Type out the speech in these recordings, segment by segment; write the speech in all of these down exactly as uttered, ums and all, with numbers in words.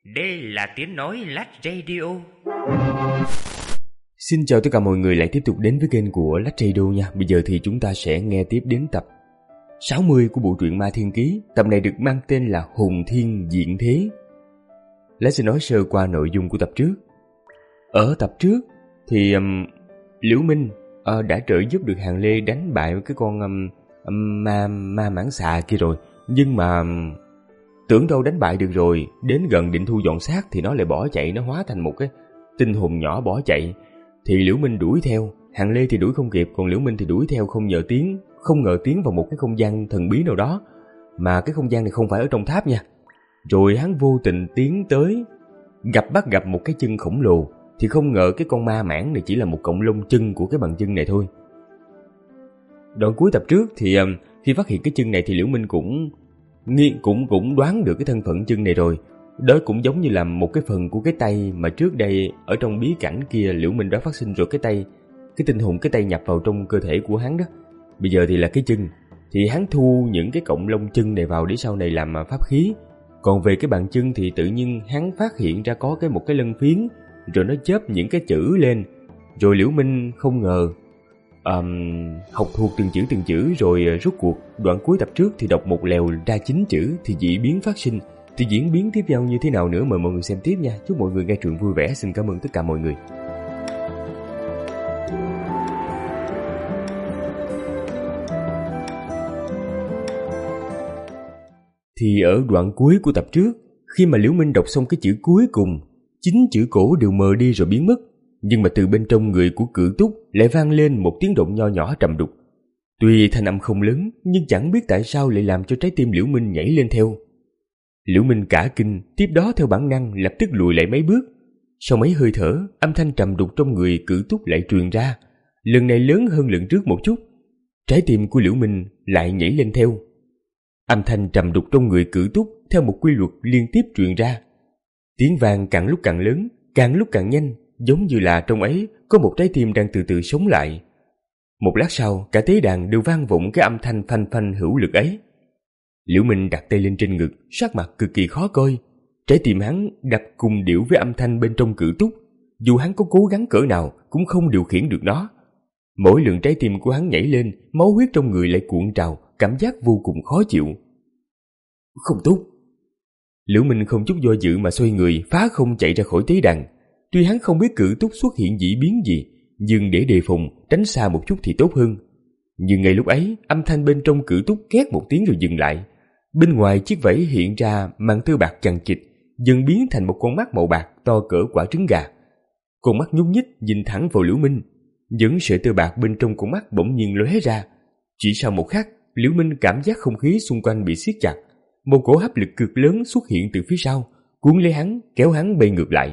Đây là tiếng nói Lách Radio. Xin chào tất cả mọi người lại tiếp tục đến với kênh của Lách Radio nha. Bây giờ thì chúng ta sẽ nghe tiếp đến tập sáu mươi của bộ truyện Ma Thiên Ký. Tập này được mang tên là Hùng Thiên Diện Thế. Lách sẽ nói sơ qua nội dung của tập trước. Ở tập trước thì um, Liễu Minh uh, đã trợ giúp được Hàng Lê đánh bại cái con um, um, ma, ma mãng xà kia rồi. Nhưng mà um, tưởng đâu đánh bại được rồi, đến gần định thu dọn xác thì nó lại bỏ chạy, nó hóa thành một cái tinh hồn nhỏ bỏ chạy. Thì Liễu Minh đuổi theo, Hàng Lê thì đuổi không kịp, còn Liễu Minh thì đuổi theo không ngờ tiến, không ngờ tiến vào một cái không gian thần bí nào đó, mà cái không gian này không phải ở trong tháp nha. Rồi hắn vô tình tiến tới, gặp bắt gặp một cái chân khổng lồ, thì không ngờ cái con ma mãng này chỉ là một cọng lông chân của cái bàn chân này thôi. Đoạn cuối tập trước thì khi phát hiện cái chân này thì Liễu Minh cũng nghi cũng cũng đoán được cái thân phận chân này rồi. Đó cũng giống như là một cái phần của cái tay mà trước đây ở trong bí cảnh kia Liễu Minh đã phát sinh rồi, cái tay, cái tinh hồn cái tay nhập vào trong cơ thể của hắn đó. Bây giờ thì là cái chân, thì hắn thu những cái cọng lông chân này vào để sau này làm pháp khí. Còn về cái bàn chân thì tự nhiên hắn phát hiện ra có cái một cái lân phiến, rồi nó chớp những cái chữ lên. Rồi Liễu Minh không ngờ um, học thuộc từng chữ từng chữ, rồi rút cuộc đoạn cuối tập trước thì đọc một lèo ra chín chữ thì dị biến phát sinh. Thì diễn biến tiếp theo như thế nào nữa mời mọi người xem tiếp nha. Chúc mọi người nghe truyện vui vẻ. Xin cảm ơn tất cả mọi người. Thì ở đoạn cuối của tập trước, khi mà Liễu Minh đọc xong cái chữ cuối cùng, chín chữ cổ đều mờ đi rồi biến mất. Nhưng mà từ bên trong người của Cự Túc lại vang lên một tiếng động nho nhỏ trầm đục. Tuy thanh âm không lớn, nhưng chẳng biết tại sao lại làm cho trái tim Liễu Minh nhảy lên theo. Liễu Minh cả kinh, tiếp đó theo bản năng lập tức lùi lại mấy bước. Sau mấy hơi thở, âm thanh trầm đục trong người Cự Túc lại truyền ra, lần này lớn hơn lần trước một chút. Trái tim của Liễu Minh lại nhảy lên theo. Âm thanh trầm đục trong người Cự Túc theo một quy luật liên tiếp truyền ra. Tiếng vang càng lúc càng lớn, càng lúc càng nhanh, giống như là trong ấy có một trái tim đang từ từ sống lại. Một lát sau, cả tế đàn đều vang vọng cái âm thanh phanh phanh hữu lực ấy. Liễu Minh đặt tay lên trên ngực, sắc mặt cực kỳ khó coi. Trái tim hắn đập cùng điệu với âm thanh bên trong Cự Túc, dù hắn có cố gắng cỡ nào cũng không điều khiển được nó. Mỗi lần trái tim của hắn nhảy lên, máu huyết trong người lại cuộn trào, cảm giác vô cùng khó chịu. Không tốt. Liễu Minh không chút do dự mà xoay người, phá không chạy ra khỏi tế đàn. Tuy hắn không biết Cự Túc xuất hiện dị biến gì, nhưng để đề phòng, tránh xa một chút thì tốt hơn. Nhưng ngay lúc ấy, âm thanh bên trong Cự Túc két một tiếng rồi dừng lại. Bên ngoài chiếc vảy hiện ra màn tơ bạc chằng chịt, dần biến thành một con mắt màu bạc to cỡ quả trứng gà. Con mắt nhúc nhích nhìn thẳng vào Liễu Minh, những sợi tơ bạc bên trong con mắt bỗng nhiên lóe ra. Chỉ sau một khắc, Liễu Minh cảm giác không khí xung quanh bị siết chặt, một cỗ hấp lực cực lớn xuất hiện từ phía sau, cuốn lấy hắn, kéo hắn bay ngược lại.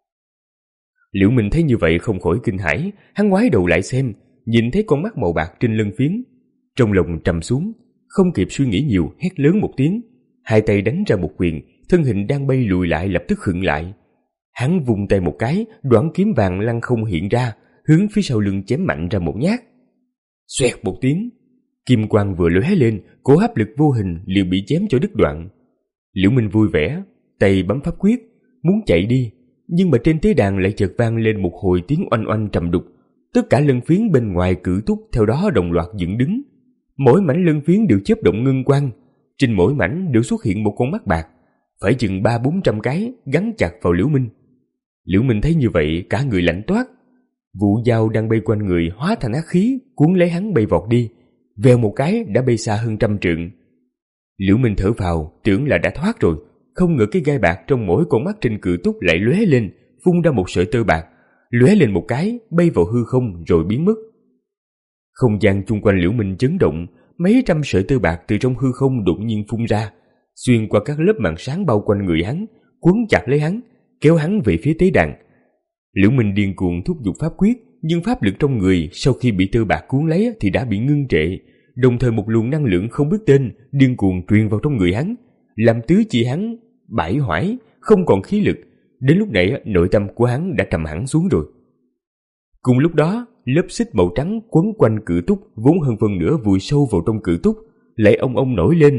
Liễu Minh thấy như vậy không khỏi kinh hãi, hắn ngoái đầu lại xem, nhìn thấy con mắt màu bạc trên lưng phiến, trong lòng trầm xuống, không kịp suy nghĩ nhiều, hét lớn một tiếng, hai tay đánh ra một quyền, thân hình đang bay lùi lại lập tức khựng lại. Hắn vung tay một cái, đoạn kiếm vàng lăng không hiện ra, hướng phía sau lưng chém mạnh ra một nhát. Xoẹt một tiếng, kim quang vừa lóe lên, cỗ hấp lực vô hình liền bị chém cho đứt đoạn. Liễu Minh vui vẻ, tay bấm pháp quyết, muốn chạy đi, nhưng mà trên tế đàn lại chợt vang lên một hồi tiếng oanh oanh trầm đục. Tất cả lân phiến bên ngoài Cự Túc theo đó đồng loạt dựng đứng. Mỗi mảnh lân phiến đều chớp động ngân quang, trên mỗi mảnh đều xuất hiện một con mắt bạc, phải chừng ba bốn trăm cái gắn chặt vào Liễu Minh. Liễu Minh thấy như vậy cả người lạnh toát, vụ dao đang bay quanh người hóa thành ác khí cuốn lấy hắn bay vọt đi, vèo một cái đã bay xa hơn trăm trượng. Liễu Minh thở phào, tưởng là đã thoát rồi, không ngờ cái gai bạc trong mỗi con mắt trên Cự Túc lại lóe lên, phun ra một sợi tơ bạc, lóe lên một cái bay vào hư không rồi biến mất. Không gian chung quanh Liễu Minh chấn động, mấy trăm sợi tơ bạc từ trong hư không đột nhiên phun ra, xuyên qua các lớp màn sáng bao quanh người hắn, quấn chặt lấy hắn, kéo hắn về phía tế đàn. Liễu Minh điên cuồng thúc giục pháp quyết, nhưng pháp lực trong người sau khi bị tơ bạc cuốn lấy thì đã bị ngưng trệ, đồng thời một luồng năng lượng không biết tên điên cuồng truyền vào trong người hắn, làm tứ chi hắn bãi hoải, không còn khí lực. Đến lúc này nội tâm của hắn đã trầm hẳn xuống rồi. Cùng lúc đó, lớp xích màu trắng quấn quanh Cự Túc vốn hơn phần nửa vùi sâu vào trong Cự Túc lại ong ong nổi lên,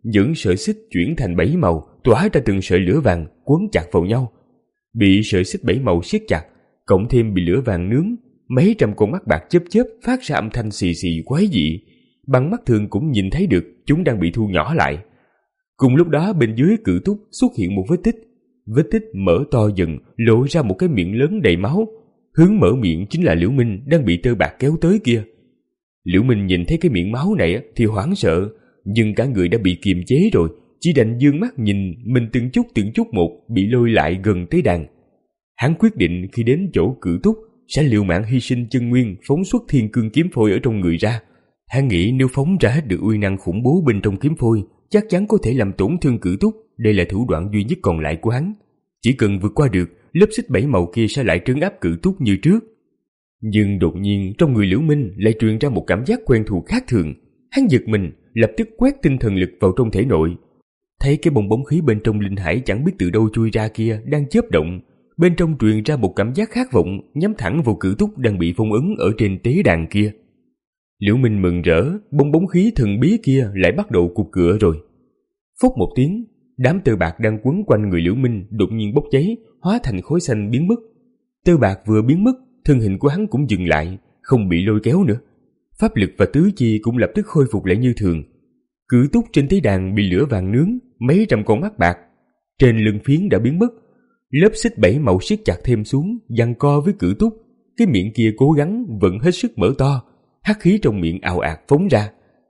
những sợi xích chuyển thành bảy màu, tỏa ra từng sợi lửa vàng quấn chặt vào nhau. Bị sợi xích bảy màu siết chặt, cộng thêm bị lửa vàng nướng, mấy trăm con mắt bạc chớp chớp phát ra âm thanh xì xì quái dị. Bằng mắt thường cũng nhìn thấy được chúng đang bị thu nhỏ lại. Cùng lúc đó bên dưới cự túc xuất hiện một vết tích. Vết tích mở to dần, lộ ra một cái miệng lớn đầy máu. Hướng mở miệng chính là Liễu Minh đang bị tơ bạc kéo tới kia. Liễu Minh nhìn thấy cái miệng máu này thì hoảng sợ, nhưng cả người đã bị kiềm chế rồi, chỉ đành dương mắt nhìn mình từng chút từng chút một bị lôi lại gần tới đàn. Hắn quyết định khi đến chỗ cự túc sẽ liều mạng hy sinh chân nguyên phóng xuất thiên cương kiếm phôi ở trong người ra. Hắn nghĩ nếu phóng ra hết được uy năng khủng bố bên trong kiếm phôi, chắc chắn có thể làm tổn thương cự túc. Đây là thủ đoạn duy nhất còn lại của hắn. Chỉ cần vượt qua được, lớp xích bảy màu kia sẽ lại trấn áp cự túc như trước. Nhưng đột nhiên trong người Liễu Minh lại truyền ra một cảm giác quen thuộc khác thường. Hắn giật mình, lập tức quét tinh thần lực vào trong thể nội. Thấy cái bong bóng khí bên trong linh hải chẳng biết từ đâu chui ra kia đang chớp động. Bên trong truyền ra một cảm giác khát vọng, nhắm thẳng vào cự túc đang bị phong ấn ở trên tế đàn kia. Liễu Minh mừng rỡ, bong bóng khí thần bí kia lại bắt đầu cục cựa rồi. Phốc một tiếng, đám tơ bạc đang quấn quanh người Liễu Minh đột nhiên bốc cháy, hóa thành khói xanh biến mất. Tơ bạc vừa biến mất, thân hình của hắn cũng dừng lại, không bị lôi kéo nữa. Pháp lực và tứ chi cũng lập tức khôi phục lại như thường. Cự túc trên tế đàn bị lửa vàng nướng, mấy trăm con mắt bạc trên lưng phiến đã biến mất. Lớp xích bảy màu siết chặt thêm xuống, giằng co với cự túc. Cái miệng kia cố gắng vẫn hết sức mở to, hắc khí trong miệng ào ạt phóng ra.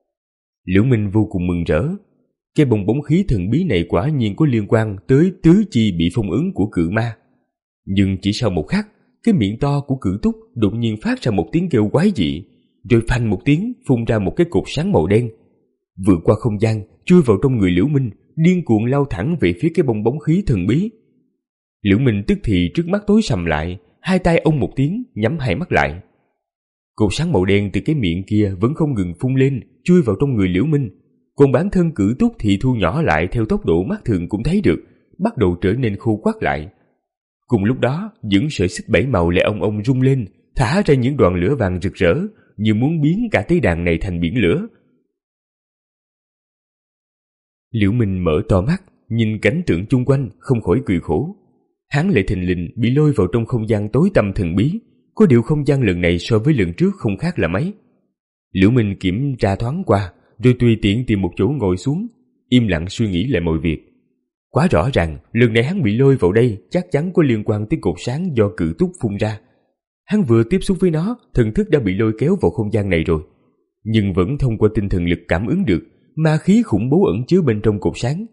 Liễu Minh vô cùng mừng rỡ. Cái bong bóng khí thần bí này quả nhiên có liên quan tới tứ chi bị phong ấn của cự ma. Nhưng chỉ sau một khắc, cái miệng to của cự túc đột nhiên phát ra một tiếng kêu quái dị, rồi phanh một tiếng phun ra một cái cột sáng màu đen, vượt qua không gian, chui vào trong người Liễu Minh, điên cuồng lao thẳng về phía cái bong bóng khí thần bí. Liễu Minh tức thì trước mắt tối sầm lại, hai tay ông một tiếng nhắm hai mắt lại. Cột sáng màu đen từ cái miệng kia vẫn không ngừng phun lên, chui vào trong người Liễu Minh. Còn bản thân cự túc thì thu nhỏ lại theo tốc độ mắt thường cũng thấy được, bắt đầu trở nên khô quắt lại. Cùng lúc đó, những sợi xích bảy màu lại ong ong rung lên, thả ra những đoàn lửa vàng rực rỡ, như muốn biến cả tế đàn này thành biển lửa. Liễu Minh mở to mắt, nhìn cảnh tượng chung quanh, không khỏi cười khổ. Hắn lại thình lình bị lôi vào trong không gian tối tăm thần bí, có điều không gian lần này so với lần trước không khác là mấy. Liễu Minh kiểm tra thoáng qua, rồi tùy tiện tìm một chỗ ngồi xuống, im lặng suy nghĩ lại mọi việc. Quá rõ ràng, lần này hắn bị lôi vào đây chắc chắn có liên quan tới cột sáng do cự túc phun ra. Hắn vừa tiếp xúc với nó, thần thức đã bị lôi kéo vào không gian này rồi, nhưng vẫn thông qua tinh thần lực cảm ứng được ma khí khủng bố ẩn chứa bên trong cột sáng.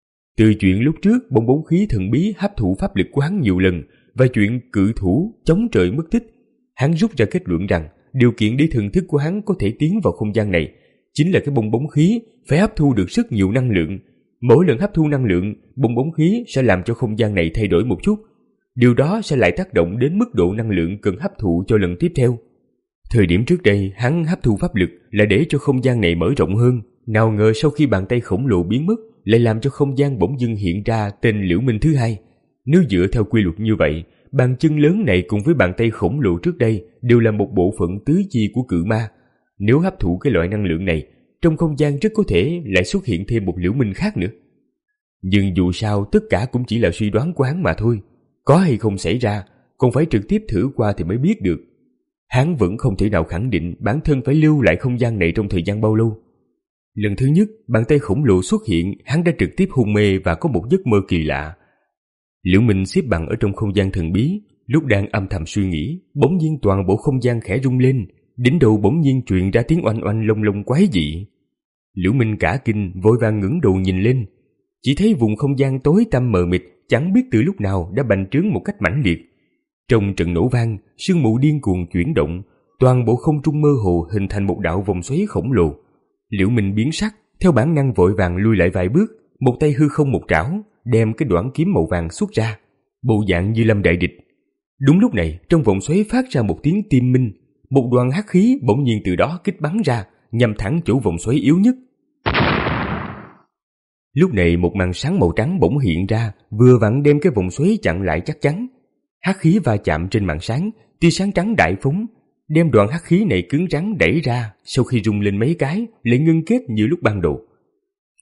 Từ chuyện lúc trước bong bóng khí thần bí hấp thụ pháp lực của hắn nhiều lần và chuyện cự thủ chống trời mất tích, hắn rút ra kết luận rằng điều kiện để thần thức của hắn có thể tiến vào không gian này chính là cái bong bóng khí phải hấp thu được rất nhiều năng lượng. Mỗi lần hấp thu năng lượng, bong bóng khí sẽ làm cho không gian này thay đổi một chút. Điều đó sẽ lại tác động đến mức độ năng lượng cần hấp thụ cho lần tiếp theo. Thời điểm trước đây, hắn hấp thu pháp lực là để cho không gian này mở rộng hơn. Nào ngờ sau khi bàn tay khổng lồ biến mất, lại làm cho không gian bỗng dưng hiện ra tên Liễu Minh thứ hai. Nếu dựa theo quy luật như vậy, bàn chân lớn này cùng với bàn tay khổng lồ trước đây đều là một bộ phận tứ chi của cự ma. Nếu hấp thụ cái loại năng lượng này, trong không gian rất có thể lại xuất hiện thêm một Liễu Minh khác nữa. Nhưng dù sao tất cả cũng chỉ là suy đoán của hắn mà thôi. Có hay không xảy ra, còn phải trực tiếp thử qua thì mới biết được. Hắn vẫn không thể nào khẳng định bản thân phải lưu lại không gian này trong thời gian bao lâu. Lần thứ nhất, bàn tay khổng lồ xuất hiện, hắn đã trực tiếp hôn mê và có một giấc mơ kỳ lạ. Liễu Minh xếp bằng ở trong không gian thần bí, lúc đang âm thầm suy nghĩ, bỗng nhiên toàn bộ không gian khẽ rung lên, đỉnh đầu bỗng nhiên truyền ra tiếng oanh oanh lông lông quái dị. Liễu Minh cả kinh, vội vàng ngẩng đầu nhìn lên, chỉ thấy vùng không gian tối tăm mờ mịt, chẳng biết từ lúc nào đã bành trướng một cách mãnh liệt. Trong trận nổ vang, sương mù điên cuồng chuyển động, toàn bộ không trung mơ hồ hình thành một đạo vòng xoáy khổng lồ. Liễu Minh biến sắc, theo bản năng vội vàng lui lại vài bước, một tay hư không một trảo, đem cái đoản kiếm màu vàng xuất ra, bộ dạng như lâm đại địch. Đúng lúc này, trong vòng xoáy phát ra một tiếng tim minh, một đoàn hắc khí bỗng nhiên từ đó kích bắn ra, nhằm thẳng chỗ vòng xoáy yếu nhất. Lúc này một màn sáng màu trắng bỗng hiện ra, vừa vặn đem cái vòng xoáy chặn lại chắc chắn. Hắc khí va chạm trên màn sáng, tia sáng trắng đại phóng, đem đoàn hắc khí này cứng rắn đẩy ra, sau khi rung lên mấy cái lại ngưng kết như lúc ban đầu.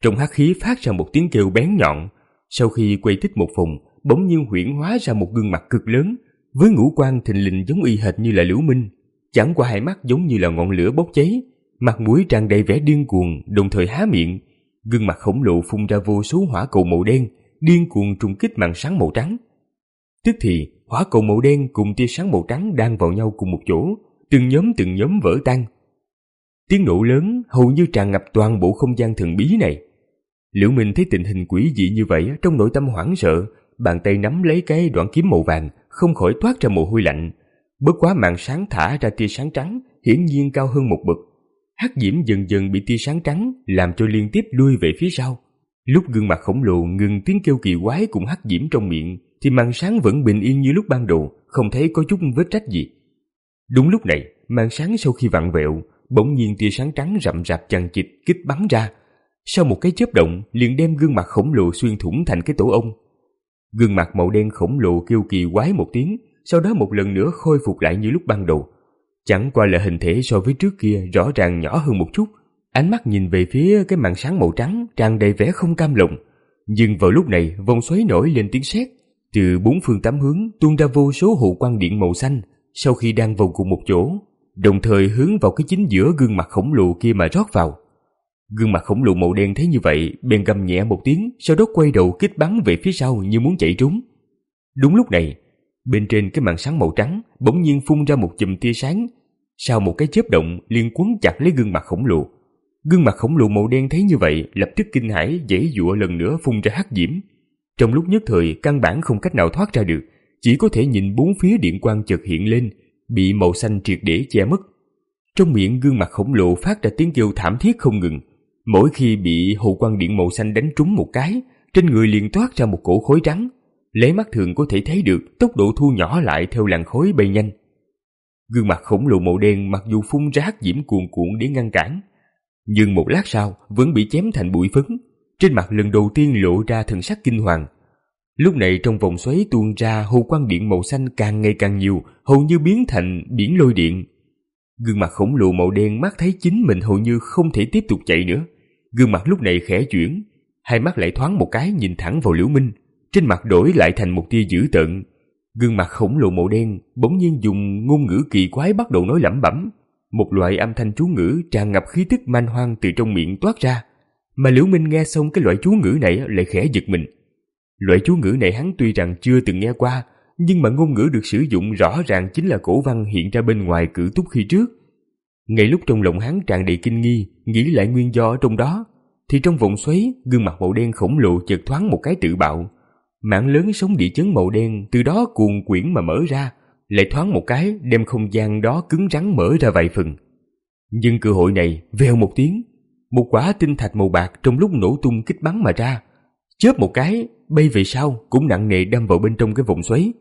Trong hắc khí phát ra một tiếng kêu bén nhọn. Sau khi quay tích một vòng, bỗng nhiên huyễn hóa ra một gương mặt cực lớn, với ngũ quan thình lình giống y hệt như là Liễu Minh, chẳng qua hai mắt giống như là ngọn lửa bốc cháy, mặt mũi tràn đầy vẻ điên cuồng, đồng thời há miệng, gương mặt khổng lồ phun ra vô số hỏa cầu màu đen, điên cuồng trùng kích màn sáng màu trắng. Tức thì, hỏa cầu màu đen cùng tia sáng màu trắng đan vào nhau cùng một chỗ, từng nhóm từng nhóm vỡ tan. Tiếng nổ lớn hầu như tràn ngập toàn bộ không gian thần bí này. Liễu Minh thấy tình hình quỷ dị như vậy, trong nội tâm hoảng sợ, bàn tay nắm lấy cái đoạn kiếm màu vàng, không khỏi toát ra mồ hôi lạnh. Bất quá màn sáng thả ra tia sáng trắng, hiển nhiên cao hơn một bậc. Hắc diễm dần dần bị tia sáng trắng làm cho liên tiếp lui về phía sau. Lúc gương mặt khổng lồ ngừng tiếng kêu kỳ quái cùng hắc diễm trong miệng, thì màn sáng vẫn bình yên như lúc ban đầu, không thấy có chút vết rách gì. Đúng lúc này, màn sáng sau khi vặn vẹo, bỗng nhiên tia sáng trắng rậm rạp chằng chịt kích bắn ra. Sau một cái chớp động, liền đem gương mặt khổng lồ xuyên thủng thành cái tổ ong. Gương mặt màu đen khổng lồ kêu kỳ quái một tiếng, sau đó một lần nữa khôi phục lại như lúc ban đầu. Chẳng qua là hình thể so với trước kia rõ ràng nhỏ hơn một chút. Ánh mắt nhìn về phía cái màn sáng màu trắng tràn đầy vẻ không cam lòng. Nhưng vào lúc này, vòng xoáy nổi lên tiếng sét, từ bốn phương tám hướng tuôn ra vô số hồ quang điện màu xanh, sau khi đang vào cùng một chỗ, đồng thời hướng vào cái chính giữa gương mặt khổng lồ kia mà rót vào. Gương mặt khổng lồ màu đen thấy như vậy, bèn gầm nhẹ một tiếng, sau đó quay đầu kích bắn về phía sau như muốn chạy trốn. Đúng lúc này, bên trên cái màn sáng màu trắng bỗng nhiên phun ra một chùm tia sáng, sau một cái chớp động liền quấn chặt lấy gương mặt khổng lồ. Gương mặt khổng lồ màu đen thấy như vậy, lập tức kinh hãi giãy giụa lần nữa phun ra hắc diễm. Trong lúc nhất thời căn bản không cách nào thoát ra được, chỉ có thể nhìn bốn phía điện quang chợt hiện lên, bị màu xanh triệt để che mất. Trong miệng gương mặt khổng lồ phát ra tiếng kêu thảm thiết không ngừng. Mỗi khi bị hồ quang điện màu xanh đánh trúng một cái, trên người liền toát ra một cổ khói trắng. Lấy mắt thường có thể thấy được tốc độ thu nhỏ lại theo làn khói bay nhanh. Gương mặt khổng lồ màu đen mặc dù phun ra hắc diễm cuồn cuộn để ngăn cản, nhưng một lát sau vẫn bị chém thành bụi phấn. Trên mặt lần đầu tiên lộ ra thần sắc kinh hoàng. Lúc này trong vòng xoáy tuôn ra hồ quang điện màu xanh càng ngày càng nhiều, hầu như biến thành biển lôi điện. Gương mặt khổng lồ màu đen mắt thấy chính mình hầu như không thể tiếp tục chạy nữa. Gương mặt lúc này khẽ chuyển, hai mắt lại thoáng một cái nhìn thẳng vào Liễu Minh, trên mặt đổi lại thành một tia dữ tợn. Gương mặt khổng lồ màu đen bỗng nhiên dùng ngôn ngữ kỳ quái bắt đầu nói lẩm bẩm, một loại âm thanh chú ngữ tràn ngập khí tức man hoang từ trong miệng toát ra. Mà Liễu Minh nghe xong cái loại chú ngữ này lại khẽ giật mình. Loại chú ngữ này hắn tuy rằng chưa từng nghe qua, nhưng mà ngôn ngữ được sử dụng rõ ràng chính là cổ văn hiện ra bên ngoài Cử Túc khi trước. Ngay lúc trong lòng hắn tràn đầy kinh nghi, nghĩ lại nguyên do ở trong đó, thì trong vòng xoáy, gương mặt màu đen khổng lồ chợt thoáng một cái tự bạo. Mảng lớn sóng địa chấn màu đen từ đó cuồn quyển mà mở ra, lại thoáng một cái đem không gian đó cứng rắn mở ra vài phần. Nhưng cơ hội này, vèo một tiếng, một quả tinh thạch màu bạc trong lúc nổ tung kích bắn mà ra, chớp một cái bay về sau cũng nặng nề đâm vào bên trong cái vòng xoáy.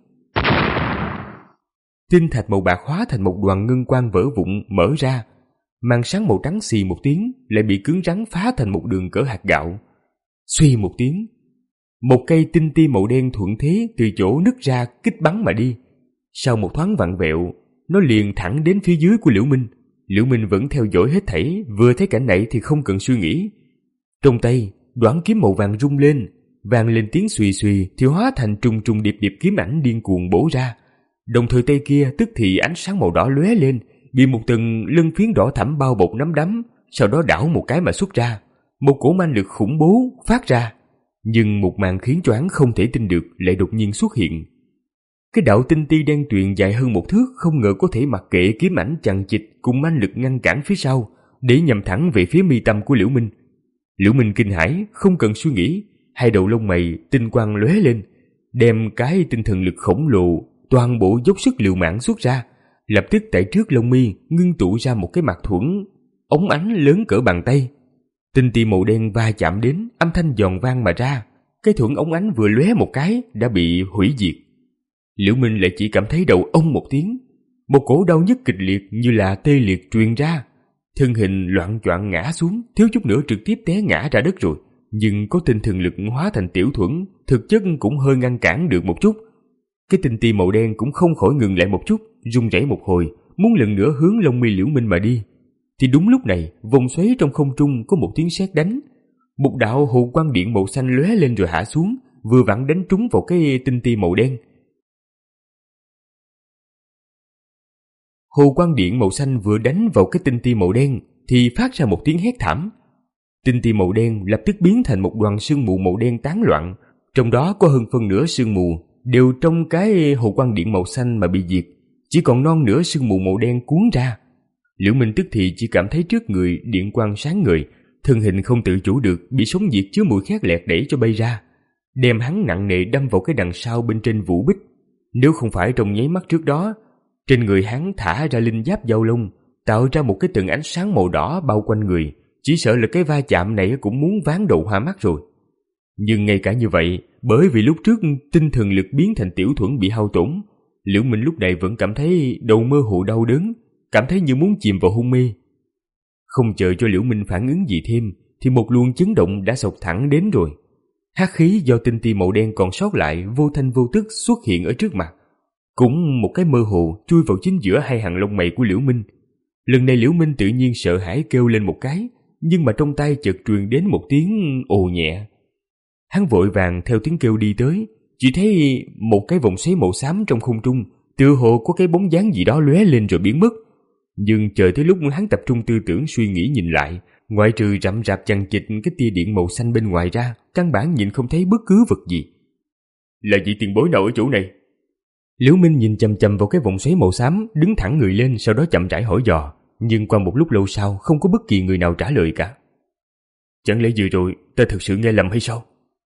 Tinh thạch màu bạc hóa thành một đoàn ngân quang vỡ vụn mở ra, màn sáng màu trắng xì một tiếng lại bị cứng rắn phá thành một đường cỡ hạt gạo. Suy một tiếng, một cây tinh ti màu đen thuận thế từ chỗ nứt ra kích bắn mà đi. Sau một thoáng vặn vẹo, nó liền thẳng đến phía dưới của Liễu Minh. Liễu Minh vẫn theo dõi hết thảy, vừa thấy cảnh này thì không cần suy nghĩ. Trong tay, đoạn kiếm màu vàng rung lên, vang lên tiếng xùy xùy thì hóa thành trùng trùng điệp điệp kiếm ảnh điên cuồng bổ ra. Đồng thời tay kia tức thì ánh sáng màu đỏ lóe lên, bị một tầng lân phiến đỏ thẫm bao bọc nắm đấm, sau đó đảo một cái mà xuất ra. Một cổ man lực khủng bố phát ra, nhưng một màn khiến cho hắn không thể tin được lại đột nhiên xuất hiện. Cái đạo tinh ti đen tuyền dài hơn một thước không ngờ có thể mặc kệ kiếm ảnh chằng chịt cùng man lực ngăn cản phía sau, để nhằm thẳng về phía mi tâm của Liễu Minh. Liễu Minh kinh hãi, không cần suy nghĩ, hai đầu lông mày tinh quang lóe lên, đem cái tinh thần lực khổng lồ toàn bộ dốc sức liều mạng xuất ra. Lập tức tại trước lông mi ngưng tụ ra một cái mặt thuẫn ống ánh lớn cỡ bàn tay. Tinh ti màu đen va chạm đến, âm thanh giòn vang mà ra. Cái thuẫn ống ánh vừa lóe một cái đã bị hủy diệt. Liễu Minh lại chỉ cảm thấy đầu ông một tiếng, một cổ đau nhức kịch liệt như là tê liệt truyền ra, thân hình loạng choạng ngã xuống, thiếu chút nữa trực tiếp té ngã ra đất rồi. Nhưng có tinh thần lực hóa thành tiểu thuẫn, thực chất cũng hơi ngăn cản được một chút. Cái tinh ti màu đen cũng không khỏi ngừng lại một chút, rung rẩy một hồi, muốn lần nữa hướng lông mi Liễu Minh mà đi. Thì đúng lúc này, vòng xoáy trong không trung có một tiếng sét đánh. một đạo hồ quang điện màu xanh lóe lên rồi hạ xuống, vừa vặn đánh trúng vào cái tinh ti màu đen. Hồ quang điện màu xanh vừa đánh vào cái tinh ti màu đen thì phát ra một tiếng hét thảm. Tinh ti màu đen lập tức biến thành một đoàn sương mù màu đen tán loạn, trong đó có hơn phân nửa sương mù đều trong cái hồ quang điện màu xanh mà bị diệt, chỉ còn non nửa sương mù màu đen cuốn ra. Liễu Minh tức thì chỉ cảm thấy trước người điện quang sáng ngời, thân hình không tự chủ được bị sóng nhiệt chứa mùi khét lẹt đẩy cho bay ra, đem hắn nặng nề đâm vào cái đằng sau bên trên vũ bích. Nếu không phải trong nháy mắt trước đó, trên người hắn thả ra linh giáp giao long, tạo ra một cái tầng ánh sáng màu đỏ bao quanh người, chỉ sợ là cái va chạm này cũng muốn ván đầu hoa mắt rồi. Nhưng ngay cả như vậy, bởi vì lúc trước tinh thần lực biến thành tiểu thuẫn bị hao tổn, Liễu Minh lúc này vẫn cảm thấy đầu mơ hồ đau đớn, cảm thấy như muốn chìm vào hôn mê. Không chờ cho Liễu Minh phản ứng gì thêm, thì một luồng chấn động đã xộc thẳng đến rồi. Hắc khí do tinh ti màu đen còn sót lại vô thanh vô tức xuất hiện ở trước mặt, cũng một cái mơ hồ chui vào chính giữa hai hàng lông mày của Liễu Minh. Lần này Liễu Minh tự nhiên sợ hãi kêu lên một cái, nhưng mà trong tay chợt truyền đến một tiếng ồ nhẹ. Hắn vội vàng theo tiếng kêu đi tới, chỉ thấy một cái vòng xoáy màu xám trong không trung, tựa hồ có cái bóng dáng gì đó lóe lên rồi biến mất. Nhưng chờ tới lúc hắn tập trung tư tưởng suy nghĩ nhìn lại, ngoại trừ rậm rạp chằng chịt cái tia điện màu xanh bên ngoài ra, căn bản nhìn không thấy bất cứ vật gì. Là vị tiền bối nào ở chỗ này? Liễu Minh nhìn chằm chằm vào cái vòng xoáy màu xám, đứng thẳng người lên, sau đó chậm rãi hỏi dò. Nhưng qua một lúc lâu sau, không có bất kỳ người nào trả lời cả. Chẳng lẽ vừa rồi ta thực sự nghe lầm hay sao?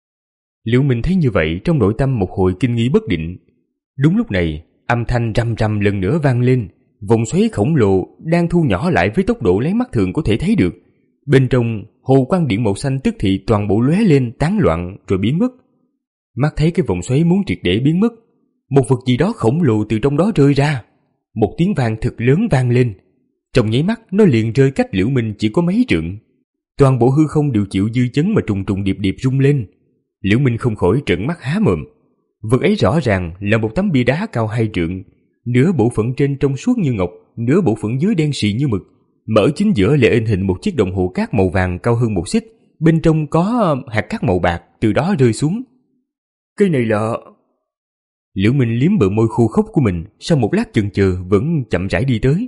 Liễu Minh thấy như vậy, trong nội tâm một hồi kinh nghi bất định. Đúng lúc này, âm thanh rầm rầm lần nữa vang lên. Vòng xoáy khổng lồ đang thu nhỏ lại với tốc độ lấy mắt thường có thể thấy được. Bên trong, hồ quang điện màu xanh tức thì toàn bộ lóe lên, tán loạn rồi biến mất. Mắt thấy cái vòng xoáy muốn triệt để biến mất, một vật gì đó khổng lồ từ trong đó rơi ra. Một tiếng vang thật lớn vang lên. Trong nháy mắt nó liền rơi cách Liễu Minh chỉ có mấy trượng. Toàn bộ hư không đều chịu dư chấn mà trùng trùng điệp điệp rung lên. Liễu Minh không khỏi trợn mắt há mồm. Vật ấy rõ ràng là một tấm bia đá cao hai trượng, nửa bộ phận trên trong suốt như ngọc, nửa bộ phận dưới đen xì như mực, mà ở chính giữa lại in hình một chiếc đồng hồ cát màu vàng cao hơn một xích, bên trong có hạt cát màu bạc từ đó rơi xuống. Cái này là... Liễu Minh liếm bờ môi khô khốc của mình, sau một lát chần chừ vẫn chậm rãi đi tới.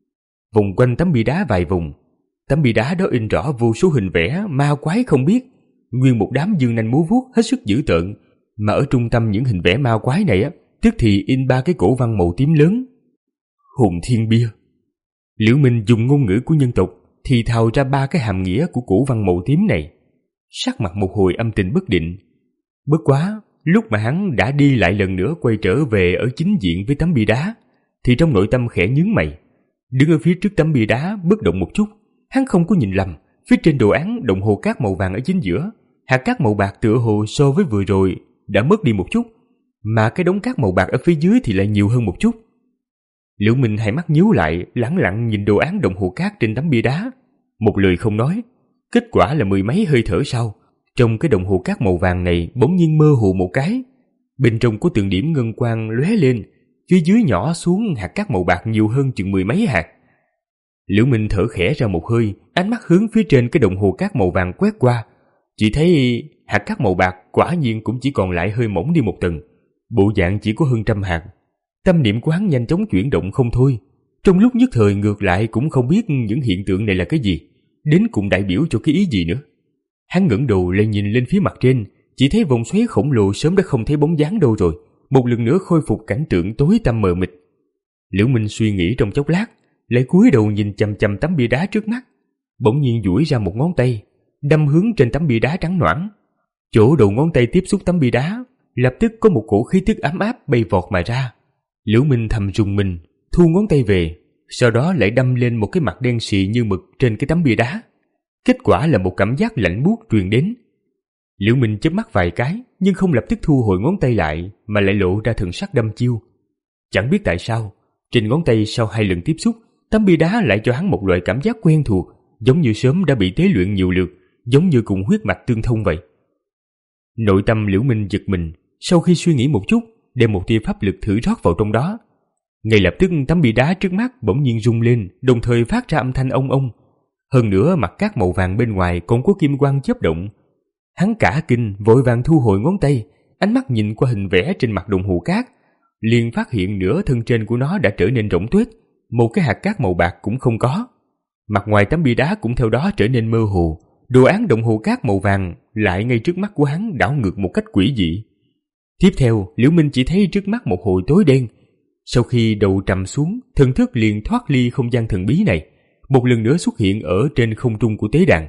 Vòng quanh tấm bia đá vài vòng, tấm bia đá đó in rõ vô số hình vẽ ma quái không biết, nguyên một đám dương nanh múa vuốt hết sức dữ tợn, mà ở trung tâm những hình vẽ ma quái này á, tức thì in ba cái cổ văn màu tím lớn. Hồn thiên bia. Liễu Minh dùng ngôn ngữ của nhân tộc thì thào ra ba cái hàm nghĩa của cổ văn màu tím này. Sắc mặt một hồi âm tình bất định. Bất quá, lúc mà hắn đã đi lại lần nữa quay trở về ở chính diện với tấm bia đá, thì trong nội tâm khẽ nhướng mày. Đứng ở phía trước tấm bia đá bất động một chút, hắn không có nhìn lầm, phía trên đồ án đồng hồ cát màu vàng ở chính giữa, hạt cát màu bạc tựa hồ so với vừa rồi đã mất đi một chút, mà cái đống cát màu bạc ở phía dưới thì lại nhiều hơn một chút. Liễu Minh hai mắt nhíu lại, lẳng lặng nhìn đồ án đồng hồ cát trên tấm bia đá, một lời không nói. Kết quả là mười mấy hơi thở sau, trong cái đồng hồ cát màu vàng này bỗng nhiên mơ hồ một cái, bên trong có từng điểm ngân quang lóe lên, phía dưới nhỏ xuống hạt cát màu bạc nhiều hơn chừng mười mấy hạt. Liễu Minh thở khẽ ra một hơi, ánh mắt hướng phía trên cái đồng hồ cát màu vàng quét qua, chỉ thấy hạt cát màu bạc quả nhiên cũng chỉ còn lại hơi mỏng đi một tầng, bộ dạng chỉ có hơn trăm hạt. Tâm niệm của hắn nhanh chóng chuyển động không thôi, trong lúc nhất thời ngược lại cũng không biết những hiện tượng này là cái gì, đến cùng đại biểu cho cái ý gì nữa. Hắn ngẩng đầu lên nhìn lên phía mặt trên, chỉ thấy vòng xoáy khổng lồ sớm đã không thấy bóng dáng đâu rồi, một lần nữa khôi phục cảnh tượng tối tăm mờ mịt. Liễu Minh suy nghĩ trong chốc lát, lại cúi đầu nhìn chằm chằm tấm bia đá trước mắt, bỗng nhiên duỗi ra một ngón tay, đâm hướng trên tấm bia đá trắng nõn. Chỗ đầu ngón tay tiếp xúc tấm bia đá, lập tức có một cổ khí tức ấm áp bay vọt mà ra. Liễu Minh thầm rùng mình, thu ngón tay về, sau đó lại đâm lên một cái mặt đen xì như mực trên cái tấm bia đá. Kết quả là một cảm giác lạnh buốt truyền đến. Liễu Minh chớp mắt vài cái, nhưng không lập tức thu hồi ngón tay lại, mà lại lộ ra thần sắc đăm chiêu. Chẳng biết tại sao, trên ngón tay sau hai lần tiếp xúc, tấm bia đá lại cho hắn một loại cảm giác quen thuộc, giống như sớm đã bị tế luyện nhiều lượt, giống như cùng huyết mạch tương thông vậy. Nội tâm Liễu Minh giật mình, sau khi suy nghĩ một chút, đem một tia pháp lực thử rót vào trong đó. Ngay lập tức tấm bia đá trước mắt bỗng nhiên rung lên, đồng thời phát ra âm thanh ông ông. Hơn nữa mặt cát màu vàng bên ngoài còn có kim quang chớp động. Hắn cả kinh vội vàng thu hồi ngón tay, ánh mắt nhìn qua hình vẽ trên mặt đồng hồ cát, liền phát hiện nửa thân trên của nó đã trở nên rỗng tuếch, một cái hạt cát màu bạc cũng không có. Mặt ngoài tấm bia đá cũng theo đó trở nên mơ hồ, đồ án đồng hồ cát màu vàng lại ngay trước mắt của hắn đảo ngược một cách quỷ dị. Tiếp theo, Liễu Minh chỉ thấy trước mắt một hồi tối đen. Sau khi đầu trầm xuống, thần thức liền thoát ly không gian thần bí này, một lần nữa xuất hiện ở trên không trung của tế đàn.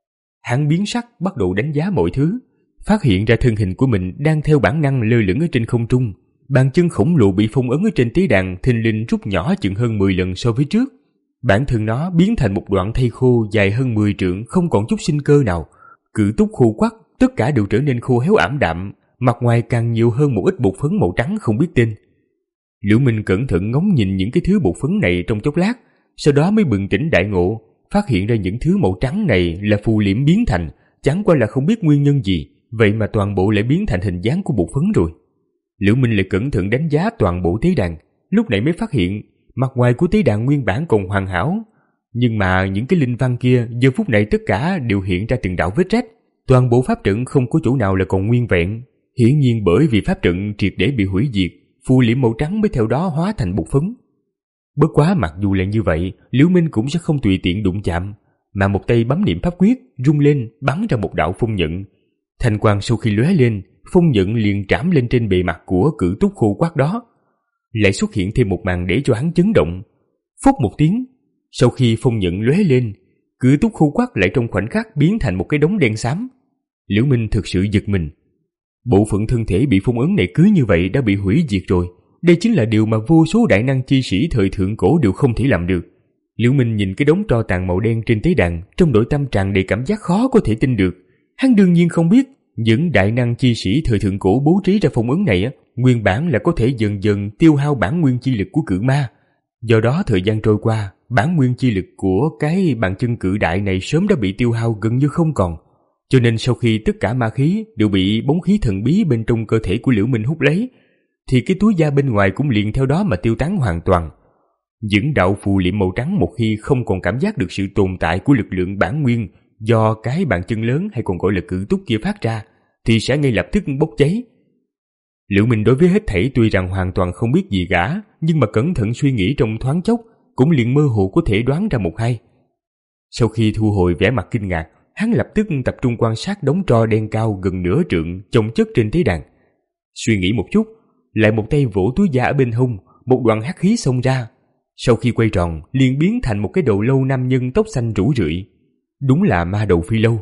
Hắn biến sắc bắt đầu đánh giá mọi thứ, phát hiện ra thân hình của mình đang theo bản năng lơ lửng ở trên không trung. Bàn chân khổng lồ bị phong ấn ở trên tế đàn thình lình rút nhỏ chừng hơn mười lần so với trước. Bản thân nó biến thành một đoạn thây khô dài hơn mười trượng, không còn chút sinh cơ nào. Cự túc khô quắc, tất cả đều trở nên khô héo ảm đạm, mặt ngoài càng nhiều hơn một ít bột phấn màu trắng không biết tên. Liễu Minh cẩn thận ngóng nhìn những cái thứ bột phấn này trong chốc lát, sau đó mới bừng tỉnh đại ngộ, phát hiện ra những thứ màu trắng này là phù liễm biến thành, chẳng qua là không biết nguyên nhân gì, vậy mà toàn bộ lại biến thành hình dáng của bột phấn rồi. Liễu Minh lại cẩn thận đánh giá toàn bộ tế đàn, lúc này mới phát hiện mặt ngoài của tế đàn nguyên bản còn hoàn hảo, nhưng mà những cái linh văn kia giờ phút này tất cả đều hiện ra từng đạo vết rách, toàn bộ pháp trận không có chỗ nào là còn nguyên vẹn. Hiển nhiên bởi vì pháp trận triệt để bị hủy diệt, phù liễm màu trắng mới theo đó hóa thành bột phấn. Bất quá mặc dù là như vậy, Liễu Minh cũng sẽ không tùy tiện đụng chạm, mà một tay bấm niệm pháp quyết, rung lên bắn ra một đạo phong nhận. Thanh quang sau khi lóe lên, phong nhận liền trảm lên trên bề mặt của cự túc khô quắc đó. Lại xuất hiện thêm một màn để cho hắn chấn động. Phốc một tiếng, sau khi phong nhận lóe lên, cự túc khô quắc lại trong khoảnh khắc biến thành một cái đống đen xám. Liễu Minh thực sự giật mình. Bộ phận thân thể bị phong ấn này cứ như vậy đã bị hủy diệt rồi. Đây chính là điều mà vô số đại năng chi sĩ thời thượng cổ đều không thể làm được. Liễu Minh nhìn cái đống tro tàn màu đen trên tế đàn, trong nội tâm tràn đầy cảm giác khó có thể tin được. Hắn đương nhiên không biết những đại năng chi sĩ thời thượng cổ bố trí ra phong ấn này á, nguyên bản là có thể dần dần tiêu hao bản nguyên chi lực của cự ma. Do đó thời gian trôi qua, bản nguyên chi lực của cái bàn chân cự đại này sớm đã bị tiêu hao gần như không còn. Cho nên sau khi tất cả ma khí đều bị bóng khí thần bí bên trong cơ thể của Liễu Minh hút lấy, thì cái túi da bên ngoài cũng liền theo đó mà tiêu tán hoàn toàn. Những đạo phù liệm màu trắng một khi không còn cảm giác được sự tồn tại của lực lượng bản nguyên do cái bàn chân lớn hay còn gọi là cự túc kia phát ra, thì sẽ ngay lập tức bốc cháy. Liễu Minh đối với hết thảy tuy rằng hoàn toàn không biết gì cả, nhưng mà cẩn thận suy nghĩ trong thoáng chốc, cũng liền mơ hồ có thể đoán ra một hai. Sau khi thu hồi vẻ mặt kinh ngạc, hắn lập tức tập trung quan sát đống tro đen cao gần nửa trượng chồng chất trên tế đàn. Suy nghĩ một chút, lại một tay vỗ túi da ở bên hông, một đoàn hắc khí xông ra. Sau khi quay tròn, liền biến thành một cái đầu lâu nam nhân tóc xanh rũ rượi. Đúng là ma đầu Phi Lâu.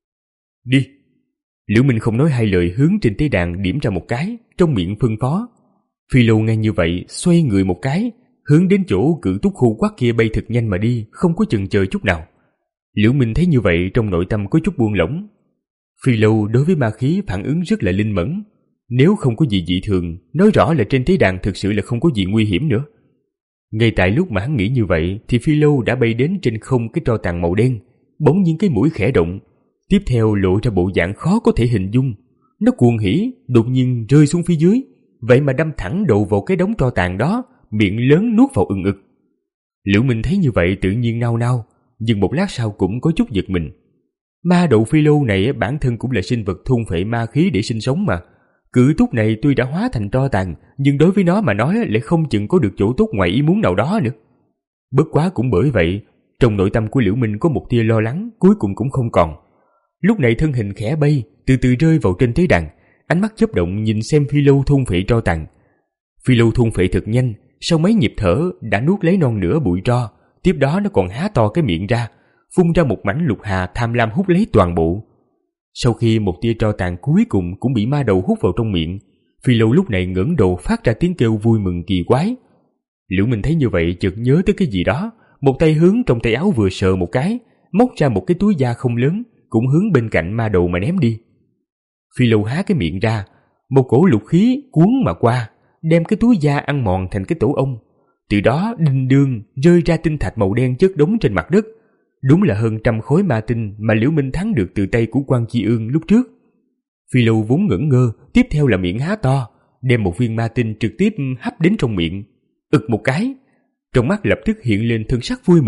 Đi! Liễu Minh không nói hai lời hướng trên tế đàn điểm ra một cái, trong miệng phân phó. Phi Lâu nghe như vậy, xoay người một cái, hướng đến chỗ cự túc khô quắc kia bay thật nhanh mà đi, không có chần chờ chút nào. Liễu Minh thấy như vậy trong nội tâm có chút buông lỏng. Phi Lâu đối với ma khí phản ứng rất là linh mẫn. Nếu không có gì dị thường, nói rõ là trên tế đàn thực sự là không có gì nguy hiểm nữa. Ngay tại lúc mà hắn nghĩ như vậy, thì Phi Lâu đã bay đến trên không cái tro tàn màu đen, bỗng nhiên cái mũi khẽ động, tiếp theo lộ ra bộ dạng khó có thể hình dung. Nó cuồng hỉ, đột nhiên rơi xuống phía dưới, vậy mà đâm thẳng đầu vào cái đống tro tàn đó, miệng lớn nuốt vào ừng ực. Liễu Minh thấy như vậy tự nhiên nao nao, nhưng một lát sau cũng có chút giật mình. Ma đầu Phi Lâu này bản thân cũng là sinh vật thôn phệ ma khí để sinh sống mà. Cự túc này tuy đã hóa thành tro tàn, nhưng đối với nó mà nói lại không chừng có được chỗ tốt ngoài ý muốn nào đó nữa. Bất quá cũng bởi vậy, trong nội tâm của Liễu Minh có một tia lo lắng cuối cùng cũng không còn. Lúc này thân hình khẽ bay, từ từ rơi vào trên tế đàn, ánh mắt chớp động nhìn xem Phi Lâu thôn phệ tro tàn. Phi Lâu thôn phệ thật nhanh, sau mấy nhịp thở đã nuốt lấy non nửa bụi tro, tiếp đó nó còn há to cái miệng ra, phun ra một mảnh lục hà tham lam hút lấy toàn bộ. Sau khi một tia tro tàn cuối cùng cũng bị ma đầu hút vào trong miệng, Phi Lâu lúc này ngẩng đầu phát ra tiếng kêu vui mừng kỳ quái. Liễu Minh thấy như vậy chợt nhớ tới cái gì đó, một tay hướng trong tay áo vừa sờ một cái, móc ra một cái túi da không lớn, cũng hướng bên cạnh ma đầu mà ném đi. Phi Lâu há cái miệng ra, một cổ lục khí cuốn mà qua, đem cái túi da ăn mòn thành cái tổ ong. Từ đó đinh đương rơi ra tinh thạch màu đen chất đống trên mặt đất. Đúng là hơn trăm khối ma tinh mà Liễu Minh thắng được từ tay của Quan Chi Ương lúc trước. Phi Lâu vốn ngẩn ngơ, tiếp theo là miệng há to, đem một viên ma tinh trực tiếp hấp đến trong miệng. Ực một cái, trong mắt lập tức hiện lên thân sắc vui mừng,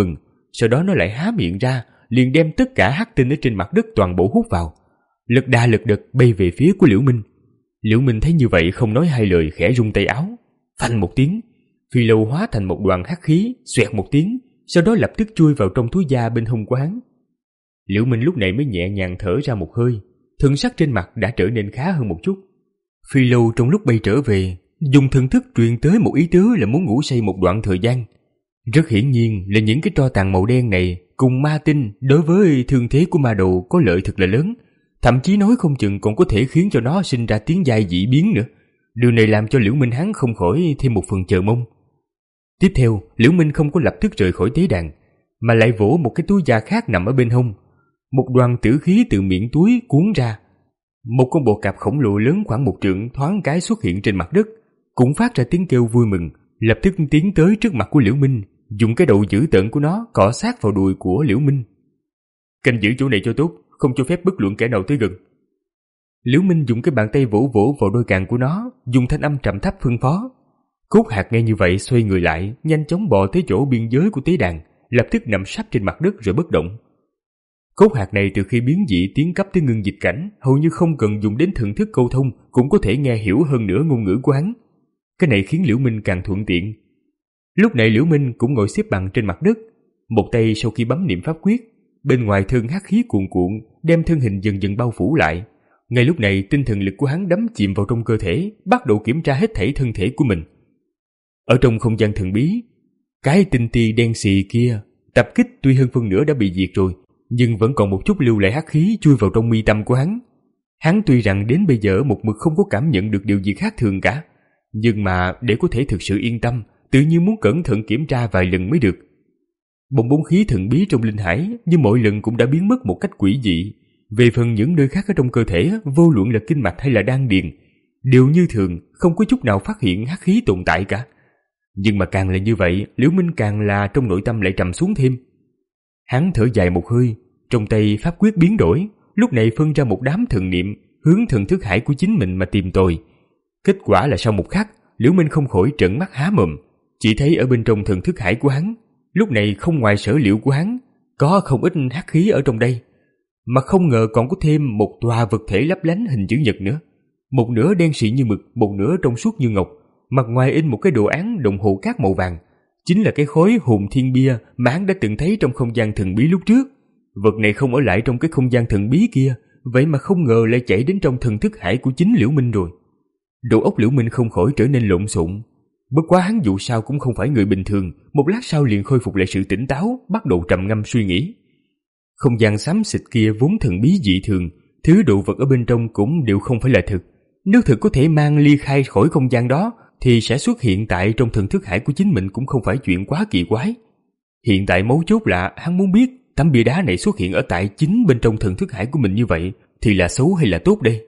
sau đó nó lại há miệng ra, liền đem tất cả hắc tinh ở trên mặt đất toàn bộ hút vào, lật đà lật đật bay về phía của Liễu Minh. Liễu Minh thấy như vậy không nói hai lời, khẽ rung tay áo, phanh một tiếng, phi lâu hóa thành một đoàn hắc khí, xoẹt một tiếng, sau đó lập tức chui vào trong túi da bên hông của hắn. Liễu Minh lúc này mới nhẹ nhàng thở ra một hơi, thần sắc trên mặt đã trở nên khá hơn một chút. Phi lâu trong lúc bay trở về, dùng thần thức truyền tới một ý tứ là muốn ngủ say một đoạn thời gian. Rất hiển nhiên là những cái tro tàn màu đen này cùng ma tinh đối với thương thế của ma đồ có lợi thật là lớn, thậm chí nói không chừng còn có thể khiến cho nó sinh ra tiếng giai dị biến nữa. Điều này làm cho Liễu Minh hắn không khỏi thêm một phần chờ mong. Tiếp theo, Liễu Minh không có lập tức rời khỏi tế đàn, mà lại vỗ một cái túi da khác nằm ở bên hông. Một đoàn tử khí từ miệng túi cuốn ra. Một con bò cạp khổng lồ lớn khoảng một trượng thoáng cái xuất hiện trên mặt đất, cũng phát ra tiếng kêu vui mừng, lập tức tiến tới trước mặt của Liễu Minh, dùng cái đầu dữ tợn của nó cọ sát vào đùi của Liễu Minh. Canh giữ chỗ này cho tốt, không cho phép bất luận kẻ nào tới gần. Liễu Minh dùng cái bàn tay vỗ vỗ vào đôi càng của nó, dùng thanh âm trầm thấp phân phó. Cốt hạt nghe như vậy xoay người lại, nhanh chóng bò tới chỗ biên giới của tế đàn, lập tức nằm sắp trên mặt đất rồi bất động. Cốt hạt này từ khi biến dị tiến cấp tới ngưng dịch cảnh, hầu như không cần dùng đến thần thức câu thông cũng có thể nghe hiểu hơn nữa ngôn ngữ của hắn. Cái này khiến Liễu Minh càng thuận tiện. Lúc này Liễu Minh cũng ngồi xếp bằng trên mặt đất, một tay sau khi bấm niệm pháp quyết, bên ngoài thân hắc khí cuồn cuộn đem thân hình dần dần bao phủ lại. Ngay lúc này tinh thần lực của hắn đắm chìm vào trong cơ thể, bắt đầu kiểm tra hết thảy thân thể của mình. Ở trong không gian thần bí, cái tinh ti đen xì kia tập kích tuy hơn phân nửa đã bị diệt rồi, nhưng vẫn còn một chút lưu lại hắc khí chui vào trong mi tâm của hắn. Hắn tuy rằng đến bây giờ một mực không có cảm nhận được điều gì khác thường cả, nhưng mà để có thể thực sự yên tâm, tự nhiên muốn cẩn thận kiểm tra vài lần mới được. Bồng bóng khí thần bí trong linh hải như mọi lần cũng đã biến mất một cách quỷ dị. Về phần những nơi khác ở trong cơ thể, vô luận là kinh mạch hay là đan điền, đều như thường, không có chút nào phát hiện hắc khí tồn tại cả. Nhưng mà càng là như vậy, Liễu Minh càng là trong nội tâm lại trầm xuống thêm. Hắn thở dài một hơi, trong tay pháp quyết biến đổi, lúc này phân ra một đám thần niệm hướng thần thức hải của chính mình mà tìm tòi. Kết quả là sau một khắc, Liễu Minh không khỏi trợn mắt há mồm, chỉ thấy ở bên trong thần thức hải của hắn, lúc này không ngoài sở liệu của hắn, có không ít hắc khí ở trong đây. Mà không ngờ còn có thêm một tòa vật thể lấp lánh hình chữ nhật nữa. Một nửa đen xị như mực, một nửa trong suốt như ngọc, mặt ngoài in một cái đồ án đồng hồ cát màu vàng. Chính là cái khối hồn thiên bia mà hắn đã từng thấy trong không gian thần bí lúc trước. Vật này không ở lại trong cái không gian thần bí kia, vậy mà không ngờ lại chạy đến trong thần thức hải của chính Liễu Minh rồi. Đầu óc Liễu Minh không khỏi trở nên lộn xộn. Bất quá hắn dù sao cũng không phải người bình thường, một lát sau liền khôi phục lại sự tỉnh táo, bắt đầu trầm ngâm suy nghĩ. Không gian xám xịt kia vốn thần bí dị thường, thứ đồ vật ở bên trong cũng đều không phải là thực. Nếu thực có thể mang ly khai khỏi không gian đó, thì sẽ xuất hiện tại trong thần thức hải của chính mình cũng không phải chuyện quá kỳ quái. Hiện tại mấu chốt là hắn muốn biết tấm bia đá này xuất hiện ở tại chính bên trong thần thức hải của mình như vậy thì là xấu hay là tốt đây?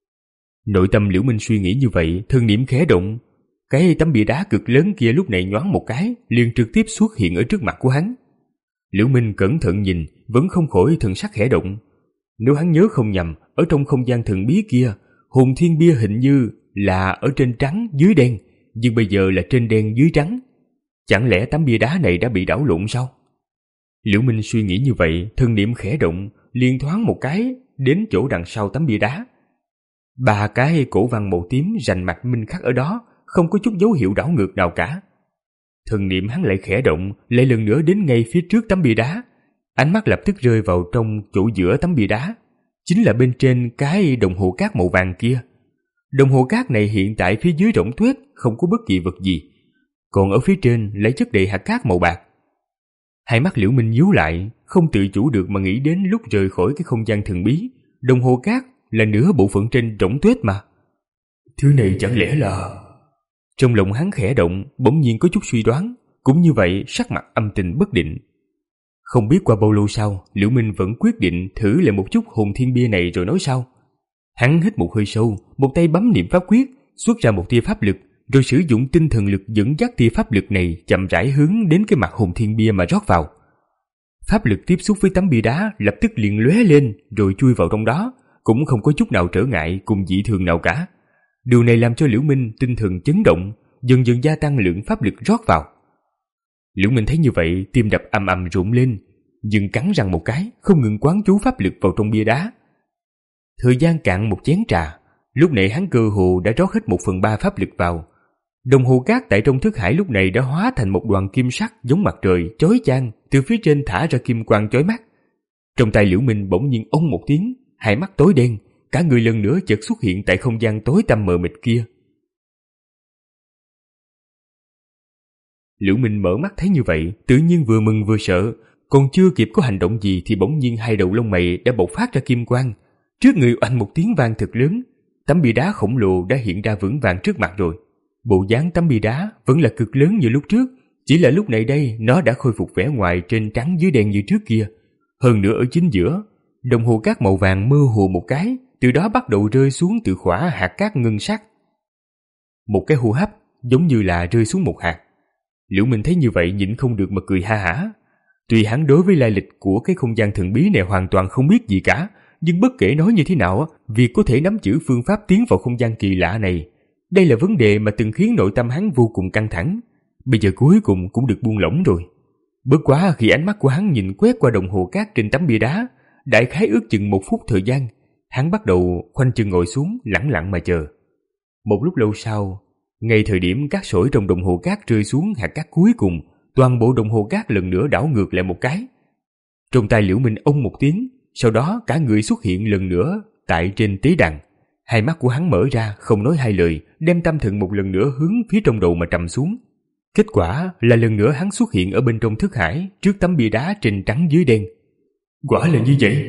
Nội tâm Liễu Minh suy nghĩ như vậy, thân niệm khẽ động. Cái tấm bia đá cực lớn kia lúc này nhoáng một cái, liền trực tiếp xuất hiện ở trước mặt của hắn. Liễu Minh cẩn thận nhìn, vẫn không khỏi thần sắc khẽ động. Nếu hắn nhớ không nhầm, ở trong không gian thần bí kia, hồn thiên bia hình như là ở trên trắng dưới đen, nhưng bây giờ là trên đen dưới trắng. Chẳng lẽ tấm bia đá này đã bị đảo lộn sao? Liễu Minh suy nghĩ như vậy, thân niệm khẽ động, liền thoáng một cái đến chỗ đằng sau tấm bia đá. Ba cái cổ văn màu tím rành mạch minh khắc ở đó, không có chút dấu hiệu đảo ngược nào cả. Thần niệm hắn lại khẽ động, lại lần nữa đến ngay phía trước tấm bia đá. Ánh mắt lập tức rơi vào trong chỗ giữa tấm bia đá, chính là bên trên cái đồng hồ cát màu vàng kia. Đồng hồ cát này hiện tại phía dưới rỗng tuếch, không có bất kỳ vật gì, còn ở phía trên lại chất đầy hạt cát màu bạc. Hai mắt Liễu Minh nhíu lại, không tự chủ được mà nghĩ đến lúc rời khỏi cái không gian thần bí, đồng hồ cát là nửa bộ phận trên rỗng tuếch mà. Thứ này chẳng lẽ là... Trong lòng hắn khẽ động, bỗng nhiên có chút suy đoán, cũng như vậy sắc mặt âm tình bất định. Không biết qua bao lâu sau, Liễu Minh vẫn quyết định thử lại một chút hồn thiên bia này rồi nói sau. Hắn hít một hơi sâu, một tay bấm niệm pháp quyết, xuất ra một tia pháp lực, rồi sử dụng tinh thần lực dẫn dắt tia pháp lực này chậm rãi hướng đến cái mặt hồn thiên bia mà rót vào. Pháp lực tiếp xúc với tấm bia đá lập tức liền lóe lên rồi chui vào trong đó, cũng không có chút nào trở ngại cùng dị thường nào cả. Điều này làm cho Liễu Minh tinh thần chấn động, dần dần gia tăng lượng pháp lực rót vào. Liễu Minh thấy như vậy, tim đập ầm ầm rộn lên, nhưng cắn răng một cái, không ngừng quán chú pháp lực vào trong bia đá. Thời gian cạn một chén trà, lúc này hắn cơ hồ đã rót hết một phần ba pháp lực vào. Đồng hồ cát tại trong thức hải lúc này đã hóa thành một đoàn kim sắc giống mặt trời chói chang, từ phía trên thả ra kim quang chói mắt. Trong tay Liễu Minh bỗng nhiên ông một tiếng, hai mắt tối đen, cả người lần nữa chợt xuất hiện tại không gian tối tăm mờ mịt kia. Liễu Minh mở mắt thấy như vậy, tự nhiên vừa mừng vừa sợ, còn chưa kịp có hành động gì thì bỗng nhiên hai đầu lông mày đã bộc phát ra kim quang. Trước người oanh một tiếng vang thật lớn, tấm bia đá khổng lồ đã hiện ra vững vàng trước mặt rồi. Bộ dáng tấm bia đá vẫn là cực lớn như lúc trước, chỉ là lúc này đây nó đã khôi phục vẻ ngoài trên trắng dưới đen như trước kia. Hơn nữa ở chính giữa, đồng hồ cát màu vàng mơ hồ một cái, từ đó bắt đầu rơi xuống từ khỏa hạt cát ngân sắc. Một cái hô hấp giống như là rơi xuống một hạt. Liễu Minh thấy như vậy nhịn không được mà cười ha hả. Tuy hắn đối với lai lịch của cái không gian thần bí này hoàn toàn không biết gì cả, nhưng bất kể nói như thế nào, việc có thể nắm giữ phương pháp tiến vào không gian kỳ lạ này, đây là vấn đề mà từng khiến nội tâm hắn vô cùng căng thẳng. Bây giờ cuối cùng cũng được buông lỏng rồi. Bất quá khi ánh mắt của hắn nhìn quét qua đồng hồ cát trên tấm bia đá, đại khái ước chừng một phút thời gian, hắn bắt đầu khoanh chân ngồi xuống lẳng lặng mà chờ. Một lúc lâu sau, ngay thời điểm cát sỏi trong đồng hồ cát rơi xuống hạt cát cuối cùng, toàn bộ đồng hồ cát lần nữa đảo ngược lại một cái. Trong tay Liễu Minh ông một tiếng, sau đó cả người xuất hiện lần nữa tại trên tế đàn. Hai mắt của hắn mở ra, không nói hai lời, đem tâm thần một lần nữa hướng phía trong đầu mà trầm xuống. Kết quả là lần nữa hắn xuất hiện ở bên trong thức hải, trước tấm bia đá trên trắng dưới đen. Quả là như vậy.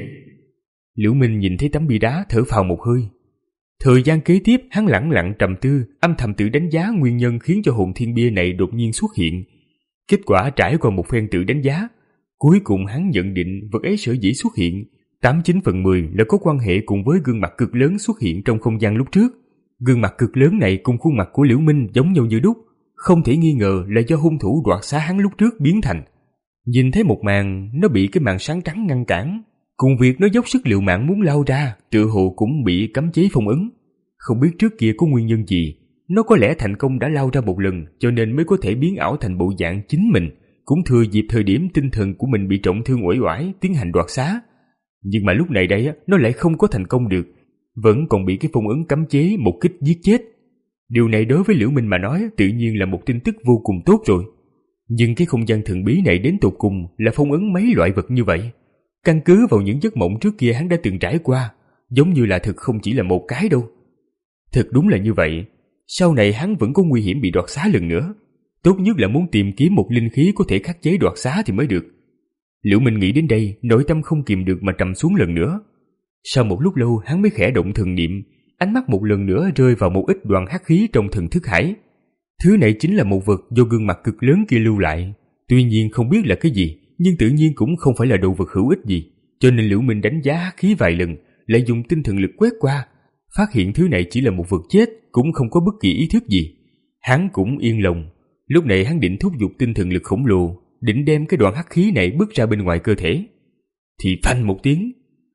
Liễu Minh nhìn thấy tấm bia đá thở phào một hơi. Thời gian kế tiếp hắn lẳng lặng trầm tư, âm thầm tự đánh giá nguyên nhân khiến cho hồn thiên bia này đột nhiên xuất hiện. Kết quả trải qua một phen tự đánh giá, cuối cùng hắn nhận định vật ấy sở dĩ xuất hiện tám chín phần mười là có quan hệ cùng với gương mặt cực lớn xuất hiện trong không gian lúc trước. Gương mặt cực lớn này cùng khuôn mặt của Liễu Minh giống nhau như đúc, không thể nghi ngờ là do hung thủ đoạt xá hắn lúc trước biến thành. Nhìn thấy một màn, nó bị cái màn sáng trắng ngăn cản, cùng việc nó dốc sức liều mạng muốn lao ra, tựa hồ cũng bị cấm chế phong ấn. Không biết trước kia có nguyên nhân gì, nó có lẽ thành công đã lao ra một lần cho nên mới có thể biến ảo thành bộ dạng chính mình, cũng thừa dịp thời điểm tinh thần của mình bị trọng thương uể oải tiến hành đoạt xá. Nhưng mà lúc này đây nó lại không có thành công được, vẫn còn bị cái phong ấn cấm chế một kích giết chết. Điều này đối với Liễu Minh mà nói tự nhiên là một tin tức vô cùng tốt rồi. Nhưng cái không gian thần bí này đến tột cùng là phong ấn mấy loại vật như vậy. Căn cứ vào những giấc mộng trước kia hắn đã từng trải qua, giống như là thực không chỉ là một cái đâu. Thực đúng là như vậy, sau này hắn vẫn có nguy hiểm bị đoạt xá lần nữa. Tốt nhất là muốn tìm kiếm một linh khí có thể khắc chế đoạt xá thì mới được. Liễu Minh nghĩ đến đây, nội tâm không kìm được mà trầm xuống lần nữa. Sau một lúc lâu hắn mới khẽ động thần niệm, ánh mắt một lần nữa rơi vào một ít đoàn hắc khí trong thần thức hải. Thứ này chính là một vật do gương mặt cực lớn kia lưu lại. Tuy nhiên không biết là cái gì, nhưng tự nhiên cũng không phải là đồ vật hữu ích gì, cho nên Liễu Minh đánh giá hắc khí vài lần, lại dùng tinh thần lực quét qua, phát hiện thứ này chỉ là một vật chết, cũng không có bất kỳ ý thức gì. Hắn cũng yên lòng. Lúc này hắn định thúc giục tinh thần lực khổng lồ, định đem cái đoạn hắc khí này bước ra bên ngoài cơ thể. Thì phanh một tiếng,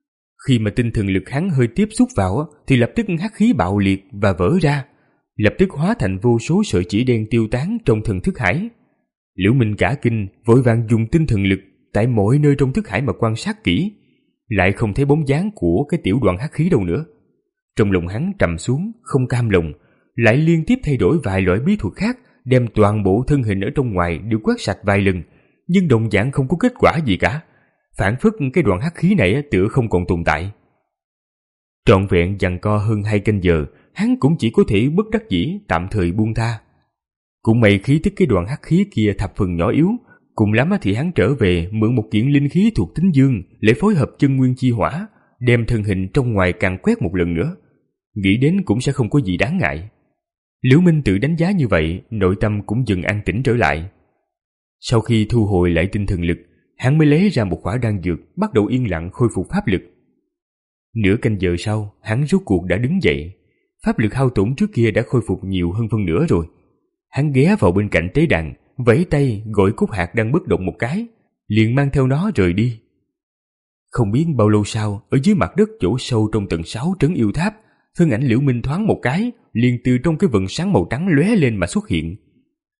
khi mà tinh thần lực hắn hơi tiếp xúc vào thì lập tức hắc khí bạo liệt và vỡ ra, lập tức hóa thành vô số sợi chỉ đen tiêu tán trong thần thức hải. Liễu Minh cả kinh, vội vàng dùng tinh thần lực tại mọi nơi trong thức hải mà quan sát kỹ, lại không thấy bóng dáng của cái tiểu đoàn hắc khí đâu nữa. Trong lòng hắn trầm xuống, không cam lòng, lại liên tiếp thay đổi vài loại bí thuật khác, đem toàn bộ thân hình ở trong ngoài đều quét sạch vài lần, nhưng đồng dạng không có kết quả gì cả. Phản phất cái đoàn hắc khí này tựa không còn tồn tại. Trọn vẹn giằng co hơn hai canh giờ, hắn cũng chỉ có thể bất đắc dĩ tạm thời buông tha. Cũng may khí tức cái đoàn hắc khí kia thập phần nhỏ yếu, cùng lắm thì hắn trở về mượn một kiện linh khí thuộc tính dương để phối hợp chân nguyên chi hỏa, đem thân hình trong ngoài càng quét một lần nữa. Nghĩ đến cũng sẽ không có gì đáng ngại. Liễu Minh tự đánh giá như vậy, nội tâm cũng dần an tĩnh trở lại. Sau khi thu hồi lại tinh thần lực, hắn mới lấy ra một khỏa đan dược, bắt đầu yên lặng khôi phục pháp lực. Nửa canh giờ sau, hắn rốt cuộc đã đứng dậy. Pháp lực hao tổn trước kia đã khôi phục nhiều hơn phân nửa rồi. Hắn ghé vào bên cạnh tế đàn, vẫy tay gọi cúc hạt đang bất động một cái, liền mang theo nó rời đi. Không biết bao lâu sau, ở dưới mặt đất chỗ sâu trong tầng sáu trấn yêu tháp, thân ảnh Liễu Minh thoáng một cái, liền từ trong cái vầng sáng màu trắng lóe lên mà xuất hiện.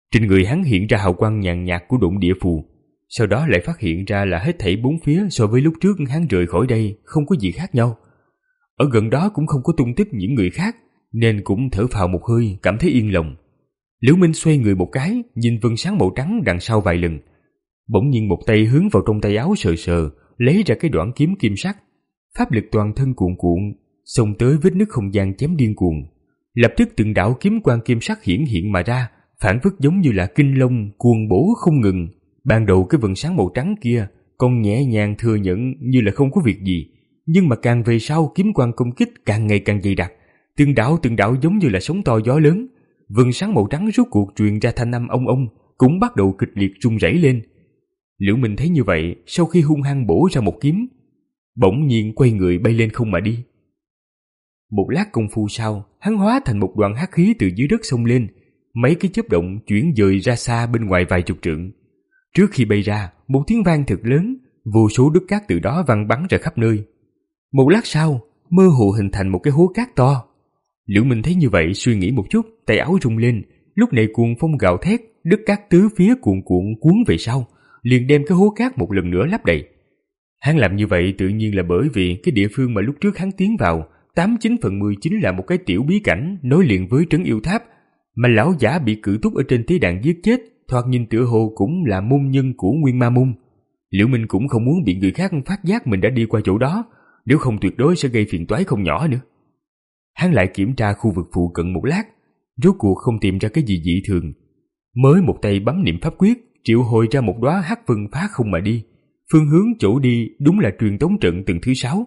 Trên người hắn hiện ra hào quang nhàn nhạt của độn địa phù, sau đó lại phát hiện ra là hết thảy bốn phía so với lúc trước hắn rời khỏi đây không có gì khác nhau. Ở gần đó cũng không có tung tích những người khác, nên cũng thở phào một hơi, cảm thấy yên lòng. Liễu Minh xoay người một cái, nhìn vầng sáng màu trắng đằng sau vài lần. Bỗng nhiên một tay hướng vào trong tay áo sờ sờ, lấy ra cái đoạn kiếm kim sắc. Pháp lực toàn thân cuồn cuộn, xông tới vết nứt không gian chém điên cuồng. Lập tức từng đạo kiếm quang kim sắc hiển hiện mà ra, phản phất giống như là kinh long cuồng bổ không ngừng. Ban đầu cái vầng sáng màu trắng kia còn nhẹ nhàng thừa nhận như là không có việc gì, nhưng mà càng về sau kiếm quang công kích càng ngày càng dày đặc, từng đạo từng đạo giống như là sóng to gió lớn. Vầng sáng màu trắng rốt cuộc truyền ra thanh âm ông ông, cũng bắt đầu kịch liệt rung rẩy lên. Liễu Minh thấy như vậy, sau khi hung hăng bổ ra một kiếm, bỗng nhiên quay người bay lên không mà đi. Một lát công phu sau, hắn hóa thành một đoàn hắc khí từ dưới đất xông lên, mấy cái chớp động chuyển dời ra xa bên ngoài vài chục trượng. Trước khi bay ra, một tiếng vang thật lớn, vô số đất cát từ đó văng bắn ra khắp nơi. Một lát sau, mơ hồ hình thành một cái hố cát to. Liễu Minh thấy như vậy, suy nghĩ một chút, tay áo rung lên, lúc này cuồng phong gào thét, đất cát tứ phía cuộn cuộn cuốn về sau, liền đem cái hố cát một lần nữa lấp đầy. Hắn làm như vậy tự nhiên là bởi vì cái địa phương mà lúc trước hắn tiến vào, tám chín phần mười chính là một cái tiểu bí cảnh nối liền với trấn yêu tháp, mà lão giả bị cử túc ở trên tế đàn giết chết, thoạt nhìn tựa hồ cũng là môn nhân của Nguyên Ma Môn. Liễu Minh cũng không muốn bị người khác phát giác mình đã đi qua chỗ đó, nếu không tuyệt đối sẽ gây phiền toái không nhỏ nữa. Hắn lại kiểm tra khu vực phụ cận một lát, rốt cuộc không tìm ra cái gì dị thường, mới một tay bấm niệm pháp quyết, triệu hồi ra một đóa hắc vân phá không mà đi. Phương hướng chỗ đi đúng là truyền tống trận tầng thứ sáu.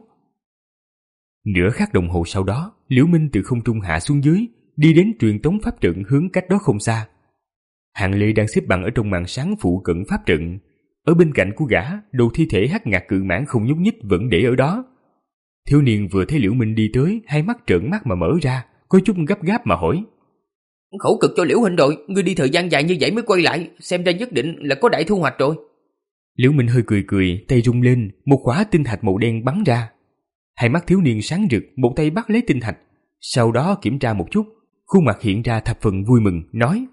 Nửa khắc đồng hồ sau đó, Liễu Minh từ không trung hạ xuống dưới, đi đến truyền tống pháp trận hướng cách đó không xa. Hạng Lê đang xếp bằng ở trong màn sáng phụ cận pháp trận. Ở bên cạnh của gã, đầu thi thể hắc ngạc cự mãng không nhúc nhích vẫn để ở đó. Thiếu niên vừa thấy Liễu Minh đi tới, hai mắt trợn mắt mà mở ra, có chút gấp gáp mà hỏi: Khổ cực cho Liễu huynh rồi, ngươi đi thời gian dài như vậy mới quay lại, xem ra nhất định là có đại thu hoạch rồi. Liễu Minh hơi cười cười, tay rung lên, một quả tinh thạch màu đen bắn ra. Hai mắt thiếu niên sáng rực, một tay bắt lấy tinh thạch, sau đó kiểm tra một chút, khuôn mặt hiện ra thập phần vui mừng, nói: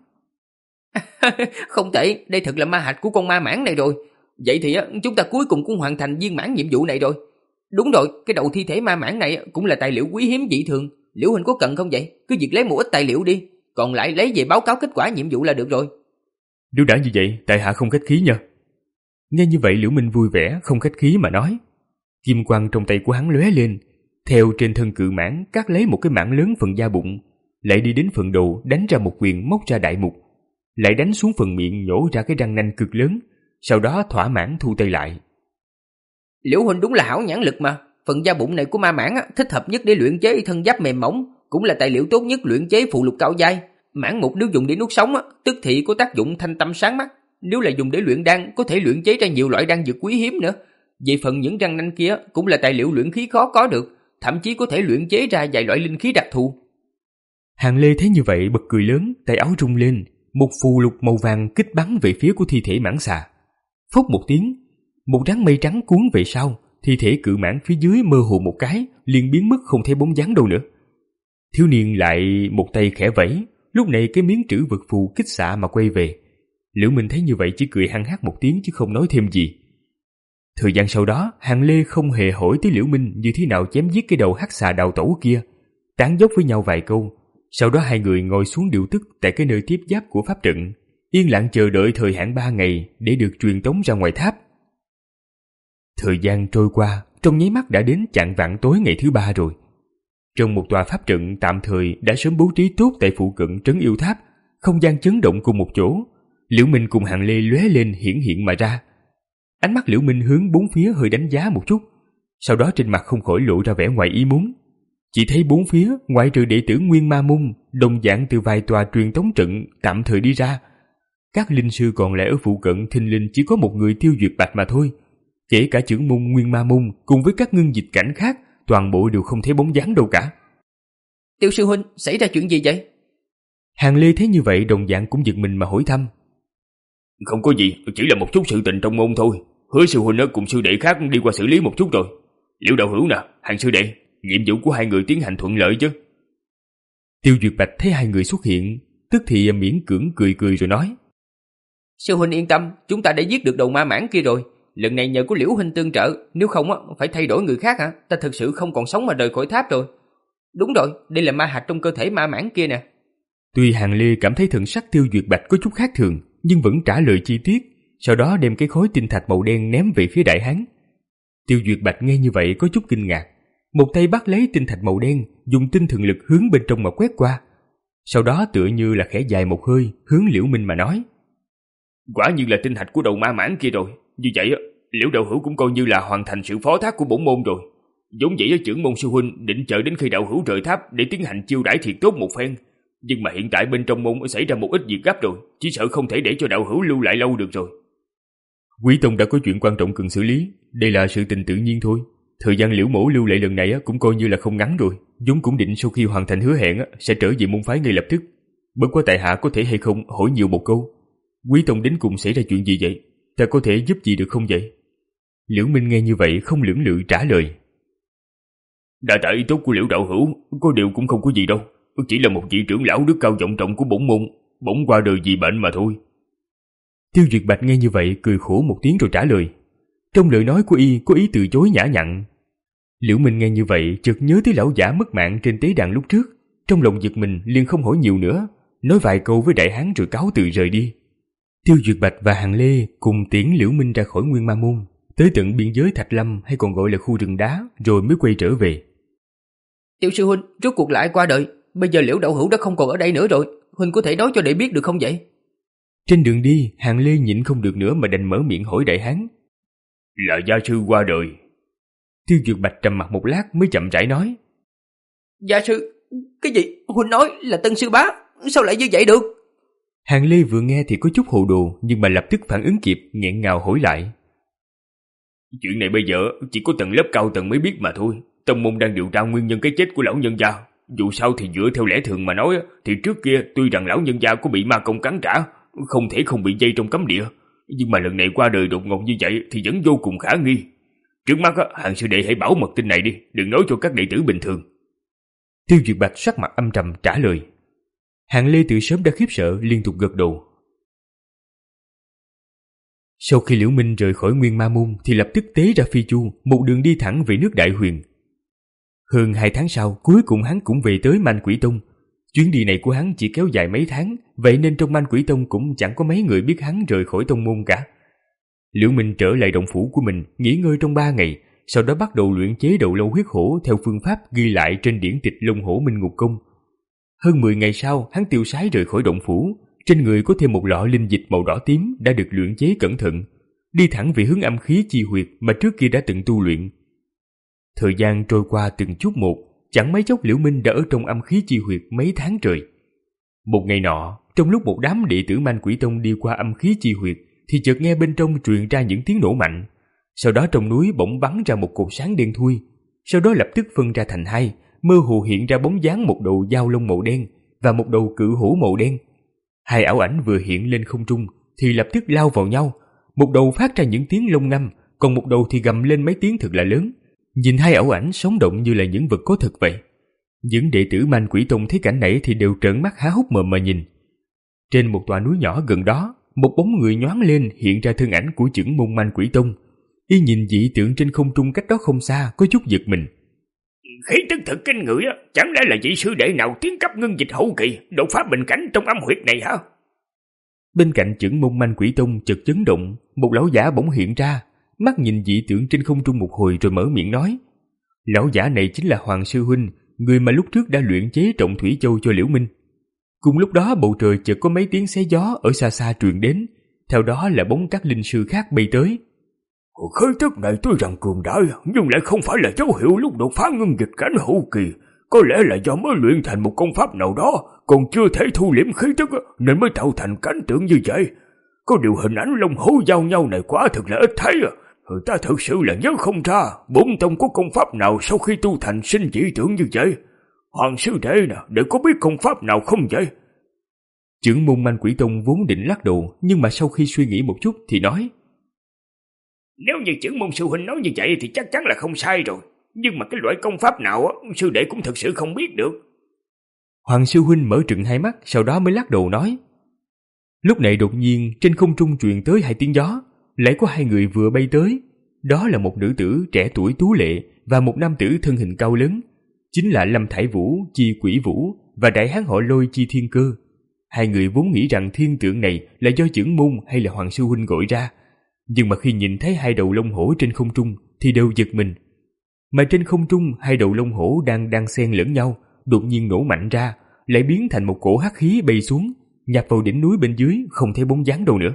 Không tệ, đây thật là ma hạch của con ma mãng này rồi. Vậy thì chúng ta cuối cùng cũng hoàn thành viên mãn nhiệm vụ này rồi. Đúng rồi, cái đầu thi thể ma mãng này cũng là tài liệu quý hiếm dị thường. Liễu huynh có cần không vậy? Cứ việc lấy một ít tài liệu đi, còn lại lấy về báo cáo kết quả nhiệm vụ là được rồi. Nếu đã như vậy, tại hạ không khách khí nha. Nghe như vậy Liễu Minh vui vẻ, không khách khí mà nói. Kim quang trong tay của hắn lóe lên, theo trên thân cự mãng cắt lấy một cái mảng lớn phần da bụng, lại đi đến phần đầu đánh ra một quyền móc ra đại mục, lại đánh xuống phần miệng nhổ ra cái răng nanh cực lớn, sau đó thỏa mãn thu tay lại. Liễu huynh đúng là hảo nhãn lực mà, phần da bụng này của ma mãng thích hợp nhất để luyện chế thân giáp mềm mỏng, cũng là tài liệu tốt nhất luyện chế phụ lục cao giai. Mãng mục nếu dùng để nuốt sống tức thì có tác dụng thanh tâm sáng mắt, nếu là dùng để luyện đan có thể luyện chế ra nhiều loại đan dược quý hiếm nữa. Về phần những răng nanh kia cũng là tài liệu luyện khí khó có được, thậm chí có thể luyện chế ra vài loại linh khí đặc thù. Hàng Lê thấy như vậy bật cười lớn, tay áo rung lên, một phù lục màu vàng kích bắn về phía của thi thể mãng xà. Phốc một tiếng, một đám mây trắng cuốn về sau, thi thể cự mãng phía dưới mơ hồ một cái, liền biến mất không thấy bóng dáng đâu nữa. Thiếu niên lại một tay khẽ vẫy, lúc này cái miếng trữ vật phù kích xạ mà quay về. Liễu Minh thấy như vậy chỉ cười hăng hắc một tiếng chứ không nói thêm gì. Thời gian sau đó, Hàng Lê không hề hỏi tới Liễu Minh như thế nào chém giết cái đầu hắc xà đào tẩu kia, tán dốc với nhau vài câu. Sau đó hai người ngồi xuống điều tức tại cái nơi tiếp giáp của pháp trận, yên lặng chờ đợi thời hạn ba ngày để được truyền tống ra ngoài tháp. Thời gian trôi qua, trong nháy mắt đã đến chạng vạng tối ngày thứ ba rồi. Trong một tòa pháp trận tạm thời đã sớm bố trí tốt tại phụ cận trấn yêu tháp, không gian chấn động cùng một chỗ. Liễu Minh cùng Hàng Lê lóe lên hiển hiện mà ra. Ánh mắt Liễu Minh hướng bốn phía hơi đánh giá một chút, sau đó trên mặt không khỏi lộ ra vẻ ngoài ý muốn. Chỉ thấy bốn phía, ngoại trừ đệ tử Nguyên Ma Môn, đồng dạng từ vài tòa truyền tống trận tạm thời đi ra. Các linh sư còn lại ở phụ cận thình lình chỉ có một người Tiêu Duyệt Bạch mà thôi. Kể cả trưởng môn Nguyên Ma Môn cùng với các ngưng dịch cảnh khác, toàn bộ đều không thấy bóng dáng đâu cả. Tiêu sư huynh, xảy ra chuyện gì vậy? Hàng Lê thấy như vậy đồng dạng cũng giật mình mà hỏi thăm. Không có gì, chỉ là một chút sự tình trong môn thôi. Hứa sư huynh cùng sư đệ khác đi qua xử lý một chút rồi. Liễu đạo hữu nè, Hàng sư đệ, nhiệm vụ của hai người tiến hành thuận lợi chứ? Tiêu Duyệt Bạch thấy hai người xuất hiện, tức thì miễn cưỡng cười cười rồi nói. Sư huynh yên tâm, chúng ta đã giết được đầu ma mãng kia rồi. Lần này nhờ có Liễu huynh tương trợ, nếu không á phải thay đổi người khác hả? Ta thực sự không còn sống mà rời khỏi tháp rồi. Đúng rồi, đây là ma hạch trong cơ thể ma mãng kia nè. Tuy Hàng Lê cảm thấy thần sắc Tiêu Duyệt Bạch có chút khác thường, nhưng vẫn trả lời chi tiết, sau đó đem cái khối tinh thạch màu đen ném về phía đại hán. Tiêu Duyệt Bạch nghe như vậy có chút kinh ngạc, một tay bắt lấy tinh thạch màu đen, dùng tinh thần lực hướng bên trong mà quét qua. Sau đó tựa như là khẽ dài một hơi, hướng Liễu Minh mà nói: Quả nhiên là tinh thạch của đầu ma mãng kia rồi. Như vậy Liễu đạo hữu cũng coi như là hoàn thành sự phó thác của bổn môn rồi. Vốn vậy trưởng môn sư huynh định chờ đến khi đạo hữu rời tháp để tiến hành chiêu đãi thiệt tốt một phen, nhưng mà hiện tại bên trong môn xảy ra một ít việc gấp rồi, chỉ sợ không thể để cho đạo hữu lưu lại lâu được rồi. Quý tông đã có chuyện quan trọng cần xử lý, đây là sự tình tự nhiên thôi. Thời gian Liễu mỗ lưu lại lần này cũng coi như là không ngắn rồi, vốn cũng định sau khi hoàn thành hứa hẹn sẽ trở về môn phái ngay lập tức. Bất quá tại hạ có thể hay không hỏi nhiều một câu, Quý tông đến cùng xảy ra chuyện gì vậy? Ta có thể giúp gì được không vậy? Liễu Minh nghe như vậy không lưỡng lự trả lời: Đa tạ ý tốt của Liễu đạo hữu, có điều cũng không có gì đâu, chỉ là một vị trưởng lão đức cao vọng trọng của bổn môn, bỗng qua đời vì bệnh mà thôi. Tiêu Duyệt Bạch nghe như vậy cười khổ một tiếng rồi trả lời. Trong lời nói của y có ý từ chối nhã nhặn. Liễu Minh nghe như vậy chợt nhớ tới lão giả mất mạng trên tế đàn lúc trước, trong lòng giật mình liền không hỏi nhiều nữa, nói vài câu với đại hán rồi cáo từ rời đi. Tiêu Duyệt Bạch và Hàng Lê cùng tiễn Liễu Minh ra khỏi Nguyên Ma Môn, tới tận biên giới Thạch Lâm hay còn gọi là khu rừng đá, rồi mới quay trở về. Tiểu sư huynh, rốt cuộc lại qua đời, bây giờ Liễu đạo hữu đã không còn ở đây nữa rồi, huynh có thể nói cho đệ biết được không vậy? Trên đường đi, Hàng Lê nhịn không được nữa mà đành mở miệng hỏi đại hán: Là gia sư qua đời. Tiêu Duyệt Bạch trầm mặt một lát mới chậm rãi nói: Gia sư? Cái gì? Huynh nói là Tân sư bá, sao lại như vậy được? Hàng Lê vừa nghe thì có chút hồ đồ, nhưng mà lập tức phản ứng kịp, nghẹn ngào hỏi lại: Chuyện này bây giờ chỉ có tầng lớp cao tầng mới biết mà thôi. Tông môn đang điều tra nguyên nhân cái chết của lão nhân gia. Dù sao thì dựa theo lẽ thường mà nói, thì trước kia tuy rằng lão nhân gia có bị ma công cắn trả, không thể không bị dây trong cấm địa, nhưng mà lần này qua đời đột ngột như vậy thì vẫn vô cùng khả nghi. Trước mắt Hàng sư đệ hãy bảo mật tin này đi, đừng nói cho các đệ tử bình thường. Tiêu Duyệt Bạch sắc mặt âm trầm trả lời. Hàng Lê từ sớm đã khiếp sợ, liên tục gật đầu. Sau khi Liễu Minh rời khỏi Nguyên Ma Môn thì lập tức tế ra phi chu, một đường đi thẳng về nước Đại Huyền. Hơn hai tháng sau, cuối cùng hắn cũng về tới Man Quỷ Tông. Chuyến đi này của hắn chỉ kéo dài mấy tháng, vậy nên trong Man Quỷ Tông cũng chẳng có mấy người biết hắn rời khỏi tông môn cả. Liễu Minh trở lại động phủ của mình, nghỉ ngơi trong ba ngày, sau đó bắt đầu luyện chế đầu lâu huyết hổ theo phương pháp ghi lại trên điển tịch Long Hổ Minh Ngục Công. Hơn mười ngày sau, hắn tiêu sái rời khỏi động phủ, trên người có thêm một lọ linh dịch màu đỏ tím đã được luyện chế cẩn thận, đi thẳng về hướng âm khí chi huyệt mà trước kia đã từng tu luyện. Thời gian trôi qua từng chút một, chẳng mấy chốc Liễu Minh đã ở trong âm khí chi huyệt mấy tháng trời. Một ngày nọ, trong lúc một đám đệ tử Man Quỷ Tông đi qua âm khí chi huyệt, thì chợt nghe bên trong truyền ra những tiếng nổ mạnh. Sau đó trong núi bỗng bắn ra một cột sáng đen thui, sau đó lập tức phân ra thành hai, mơ hồ hiện ra bóng dáng một đầu dao lông màu đen và một đầu cự hổ màu đen. Hai ảo ảnh vừa hiện lên không trung thì lập tức lao vào nhau, một đầu phát ra những tiếng lông ngâm, còn một đầu thì gầm lên mấy tiếng thật là lớn. Nhìn hai ảo ảnh sống động như là những vật có thực vậy. Những đệ tử Man Quỷ Tông thấy cảnh này thì đều trợn mắt há hốc mồm mà nhìn. Trên một tòa núi nhỏ gần đó, một bóng người nhoáng lên hiện ra thân ảnh của chưởng môn Man Quỷ Tông. Y nhìn dị tượng trên không trung cách đó không xa, có chút giật mình. Khí tức thật kinh người á, chẳng lẽ là vị sư đệ nào tiến cấp ngưng dịch hậu kỳ, đột phá bình cảnh trong âm huyệt này hả? Bên cạnh chưởng môn Man Quỷ Tông chợt chấn động, một lão giả bỗng hiện ra, mắt nhìn dị tượng trên không trung một hồi rồi mở miệng nói. Lão giả này chính là Hoàng sư huynh, người mà lúc trước đã luyện chế Trọng Thủy Châu cho Liễu Minh. Cùng lúc đó bầu trời chợt có mấy tiếng xé gió ở xa xa truyền đến, theo đó là bóng các linh sư khác bay tới. Khí tức này tuy rằng cường đại, nhưng lại không phải là dấu hiệu lúc đột phá ngưng dịch cảnh hậu kỳ. Có lẽ là do mới luyện thành một công pháp nào đó, còn chưa thể thu liễm khí tức nên mới tạo thành cảnh tượng như vậy. Có điều hình ảnh long hổ giao nhau này quá thực là ít thấy. Ta thật sự là nhớ không ra bốn tông có công pháp nào sau khi tu thành sinh dị tượng như vậy. Hoàng sư đệ nè, để có biết công pháp nào không vậy? Chưởng môn Man Quỷ Tông vốn định lắc đầu, nhưng mà sau khi suy nghĩ một chút thì nói. Nếu như chưởng môn sư huynh nói như vậy thì chắc chắn là không sai rồi. Nhưng mà cái loại công pháp nào á, sư đệ cũng thật sự không biết được. Hoàng sư huynh mở trừng hai mắt, sau đó mới lắc đầu nói. Lúc này đột nhiên trên không trung truyền tới hai tiếng gió, lại có hai người vừa bay tới. Đó là một nữ tử trẻ tuổi tú lệ và một nam tử thân hình cao lớn, chính là Lâm Thải Vũ chi Quỷ Vũ và đại hán họ Lôi chi Thiên Cơ. Hai người vốn nghĩ rằng thiên tượng này là do chưởng môn hay là Hoàng sư huynh gọi ra, nhưng mà khi nhìn thấy hai đầu lông hổ trên không trung thì đều giật mình. Mà trên không trung hai đầu lông hổ đang đang xen lẫn nhau, đột nhiên nổ mạnh ra, lại biến thành một cổ hắc khí bay xuống, nhập vào đỉnh núi bên dưới, không thấy bóng dáng đâu nữa.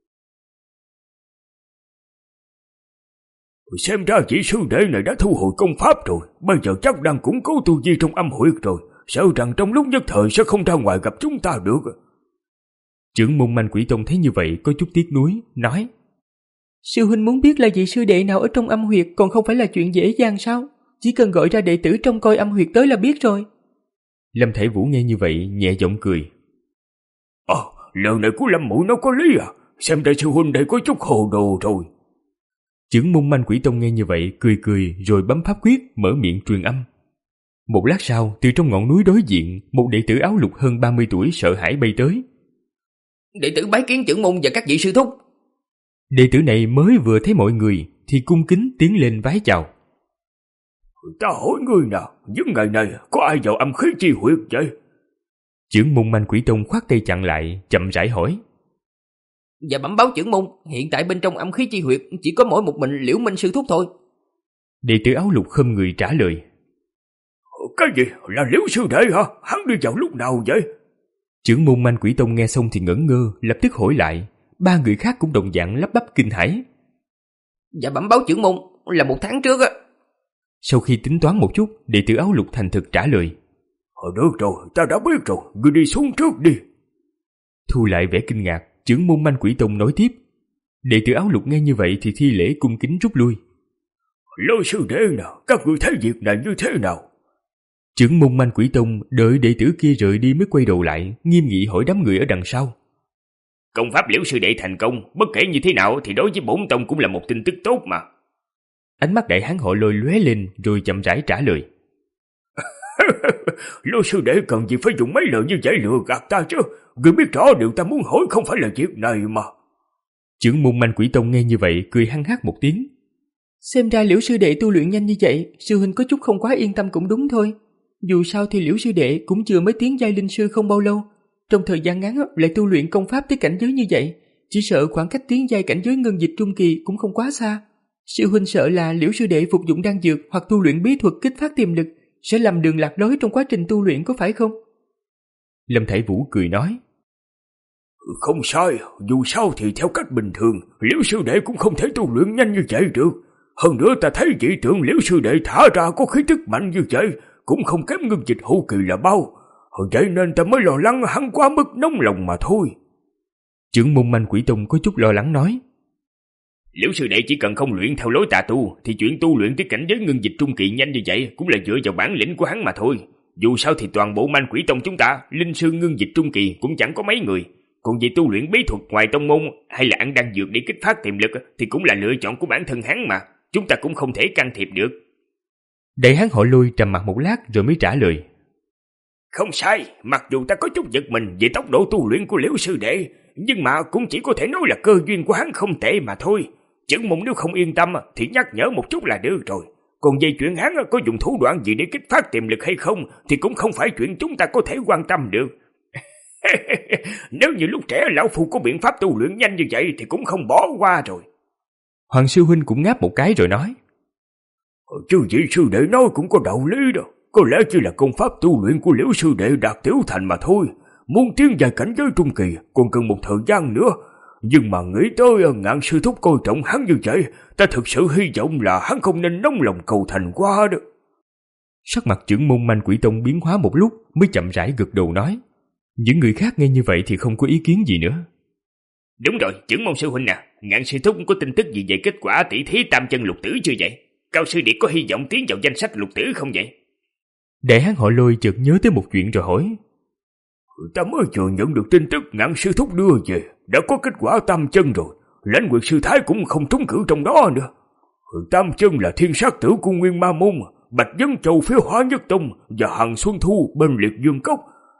Xem ra vị sư đệ này đã thu hồi công pháp rồi, bây giờ chắc đang củng cố tu vi trong âm huyệt rồi, sợ rằng trong lúc nhất thời sẽ không ra ngoài gặp chúng ta được. Trưởng môn Manh Quỷ Tông thấy như vậy có chút tiếc nuối, nói: Sư huynh muốn biết là vị sư đệ nào ở trong âm huyệt còn không phải là chuyện dễ dàng sao? Chỉ cần gọi ra đệ tử trông coi âm huyệt tới là biết rồi. Lâm Thải Vũ nghe như vậy nhẹ giọng cười: Ờ, à, lời này của Lâm muội nó có lý à, xem ra sư huynh đây có chút hồ đồ rồi. Trưởng môn Manh Quỷ Tông nghe như vậy cười cười rồi bấm pháp quyết mở miệng truyền âm. Một lát sau, từ trong ngọn núi đối diện, một đệ tử áo lục hơn ba mươi tuổi sợ hãi bay tới. Đệ tử bái kiến trưởng môn và các vị sư thúc. Đệ tử này mới vừa thấy mọi người thì cung kính tiến lên vái chào. Ta hỏi ngươi nào, những ngày này có ai vào âm khí chi huyệt vậy? Trưởng môn Manh Quỷ Tông khoát tay chặn lại, chậm rãi hỏi. Và bẩm báo trưởng môn, hiện tại bên trong âm khí chi huyệt chỉ có mỗi một mình Liễu Minh sư thúc thôi. Đệ tử áo lục khom người trả lời. Cái gì? Là Liễu sư đệ hả? Hắn đi vào lúc nào vậy? Trưởng môn Manh Quỷ Tông nghe xong thì ngẩn ngơ, lập tức hỏi lại. Ba người khác cũng đồng dạng lắp bắp kinh hãi. Dạ bẩm báo trưởng môn, là một tháng trước á. Sau khi tính toán một chút, đệ tử áo lục thành thực trả lời. Ờ được rồi, ta đã biết rồi, ngươi đi xuống trước đi. Thu lại vẻ kinh ngạc, trưởng môn Manh Quỷ Tông nói tiếp. Đệ tử áo lục nghe như vậy thì thi lễ cung kính rút lui. Lôi sư đệ nào, các ngươi thấy việc này như thế nào? Trưởng môn Manh Quỷ Tông đợi đệ tử kia rời đi mới quay đầu lại, nghiêm nghị hỏi đám người ở đằng sau. Công pháp Liễu sư đệ thành công, bất kể như thế nào thì đối với bổn tông cũng là một tin tức tốt mà. Ánh mắt đại hán họ Lôi lóe lên rồi chậm rãi trả lời. Lôi sư đệ cần gì phải dùng mấy lời như vậy lừa gạt ta chứ? Ngươi biết rõ điều ta muốn hỏi không phải là việc này mà. Trưởng môn Manh Quỷ Tông nghe như vậy cười hăng hắc một tiếng. Xem ra Liễu sư đệ tu luyện nhanh như vậy, sư huynh có chút không quá yên tâm cũng đúng thôi. Dù sao thì Liễu sư đệ cũng chưa mới tiến giai linh sư không bao lâu, trong thời gian ngắn lại tu luyện công pháp tới cảnh giới như vậy, chỉ sợ khoảng cách tiến giai cảnh giới ngân dịch trung kỳ cũng không quá xa. Sư huynh sợ là Liễu sư đệ phục dụng đan dược hoặc tu luyện bí thuật kích phát tiềm lực sẽ làm đường lạc lối trong quá trình tu luyện, có phải không? Lâm Thải Vũ cười nói. Không sai, dù sao thì theo cách bình thường, Liễu sư đệ cũng không thể tu luyện nhanh như vậy được. Hơn nữa ta thấy dị tượng Liễu sư đệ thả ra có khí tức mạnh như vậy, cũng không kém ngưng dịch hậu kỳ là bao. Vậy nên ta mới lo lắng hắn quá mức nóng lòng mà thôi. Trưởng môn Manh Quỷ Tông có chút lo lắng nói. Liễu sư đệ chỉ cần không luyện theo lối tà tu thì chuyện tu luyện tới cảnh giới ngưng dịch trung kỳ nhanh như vậy cũng là dựa vào bản lĩnh của hắn mà thôi. Dù sao thì toàn bộ Manh Quỷ Tông chúng ta, linh sư ngưng dịch trung kỳ cũng chẳng có mấy người. Còn về tu luyện bí thuật ngoài tông môn hay là ăn đan dược để kích phát tiềm lực thì cũng là lựa chọn của bản thân hắn mà. Chúng ta cũng không thể can thiệp được. Đại hán họ Lôi trầm mặt một lát rồi mới trả lời. Không sai, mặc dù ta có chút giật mình về tốc độ tu luyện của Liễu sư đệ, nhưng mà cũng chỉ có thể nói là cơ duyên của hắn không tệ mà thôi. Chưởng môn nếu không yên tâm thì nhắc nhở một chút là được rồi. Còn về chuyện hắn có dùng thủ đoạn gì để kích phát tiềm lực hay không thì cũng không phải chuyện chúng ta có thể quan tâm được. Nếu như lúc trẻ lão phu có biện pháp tu luyện nhanh như vậy thì cũng không bỏ qua rồi. Hoàng sư huynh cũng ngáp một cái rồi nói. Chứ vị sư đệ nói cũng có đạo lý đâu. Có lẽ chỉ là công pháp tu luyện của Liễu sư đệ đạt tiểu thành mà thôi. Muốn tiến vào cảnh giới trung kỳ còn cần một thời gian nữa. Nhưng mà nghĩ tới Ngạn sư thúc coi trọng hắn như vậy, ta thực sự hy vọng là hắn không nên nóng lòng cầu thành quá đó. Sắc mặt trưởng môn Manh Quỷ Tông biến hóa một lúc mới chậm rãi gật đầu nói. Những người khác nghe như vậy thì không có ý kiến gì nữa. Đúng rồi, trưởng môn sư huynh nè, Ngạn sư thúc có tin tức gì về kết quả tỷ thí tam chân lục tử chưa vậy? Cao sư điệt có hy vọng tiến vào danh sách lục tử không vậy? Đại hán họ Lôi chợt nhớ tới một chuyện rồi hỏi. Ta mới vừa nhận được tin tức Ngạn sư thúc đưa về, đã có kết quả tam chân rồi. Lãnh Nguyệt sư thái cũng không trúng cử trong đó nữa. Tam chân là thiên sát tử của Nguyên Ma Môn, Bạch Vấn Châu phía Hóa Nhất Tông và Hằng Xuân Thu bên Liệt Dương Cốc.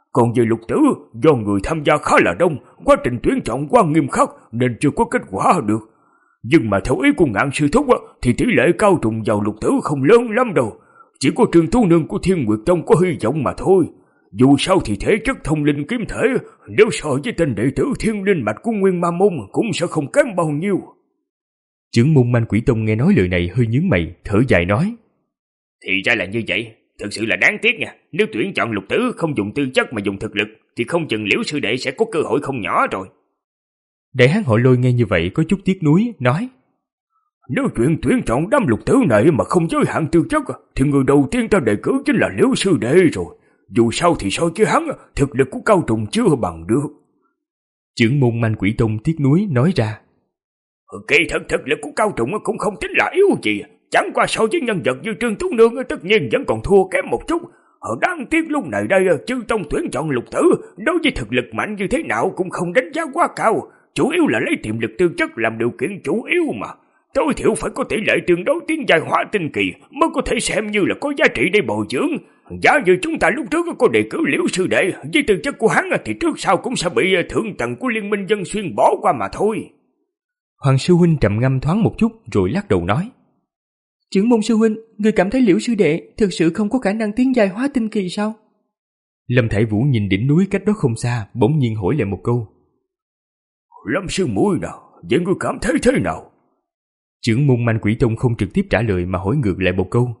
Còn về Lục Tử, do người tham gia khá là đông, quá trình tuyển chọn quá nghiêm khắc nên chưa có kết quả được. Nhưng mà theo ý của Ngạn sư thúc thì tỷ lệ cao trùng vào Lục Tử không lớn lắm đâu. Chỉ có Trương Tú Nương của Thiên Nguyệt Tông có hy vọng mà thôi. Dù sao thì thể chất thông linh kiếm thể, nếu so với tên đệ tử Thiên Linh Mạch của Nguyên Ma Môn cũng sẽ không kém bao nhiêu. Trưởng môn Man Quỷ Tông nghe nói lời này hơi nhướng mày, thở dài nói: Thì ra là như vậy, thực sự là đáng tiếc nha. Nếu tuyển chọn Lục Tử không dùng tư chất mà dùng thực lực thì không chừng Liễu sư đệ sẽ có cơ hội không nhỏ rồi. Đại hán họ Lôi nghe như vậy có chút tiếc nuối, nói: Nếu chuyện tuyển chọn đám Lục Tử này mà không giới hạn tư chất thì người đầu tiên ta đề cử chính là Liễu sư đệ rồi. Dù sao thì so với hắn, thực lực của Cao Trùng chưa bằng được. Trưởng môn Man Quỷ Tông tiếc nuối nói ra: Kỳ thật thực lực của Cao Trùng cũng không tính là yếu gì, chẳng qua so với nhân vật như Trương Tú Nương tất nhiên vẫn còn thua kém một chút. Đáng tiếc lúc này đây Chư Tông tuyển chọn Lục Tử đối với thực lực mạnh như thế nào cũng không đánh giá quá cao, chủ yếu là lấy tiềm lực tư chất làm điều kiện chủ yếu mà. Tối thiểu phải có tỷ lệ tương đối tiến giai hóa tinh kỳ mới có thể xem như là có giá trị để bồi dưỡng. Giả như chúng ta lúc trước có đề cử Liễu sư đệ, với tư chất của hắn thì trước sau cũng sẽ bị thượng tầng của Liên minh Dân Xuyên bỏ qua mà thôi. Hoàng sư huynh trầm ngâm thoáng một chút rồi lắc đầu nói: Trưởng môn sư huynh, người cảm thấy Liễu sư đệ thực sự không có khả năng tiến giai hóa tinh kỳ sao? Lâm Thải Vũ nhìn đỉnh núi cách đó không xa, bỗng nhiên hỏi lại một câu: Lâm sư muội nào, vậy ngươi cảm thấy thế nào? Trưởng môn Man Quỷ Tông không trực tiếp trả lời mà hỏi ngược lại một câu: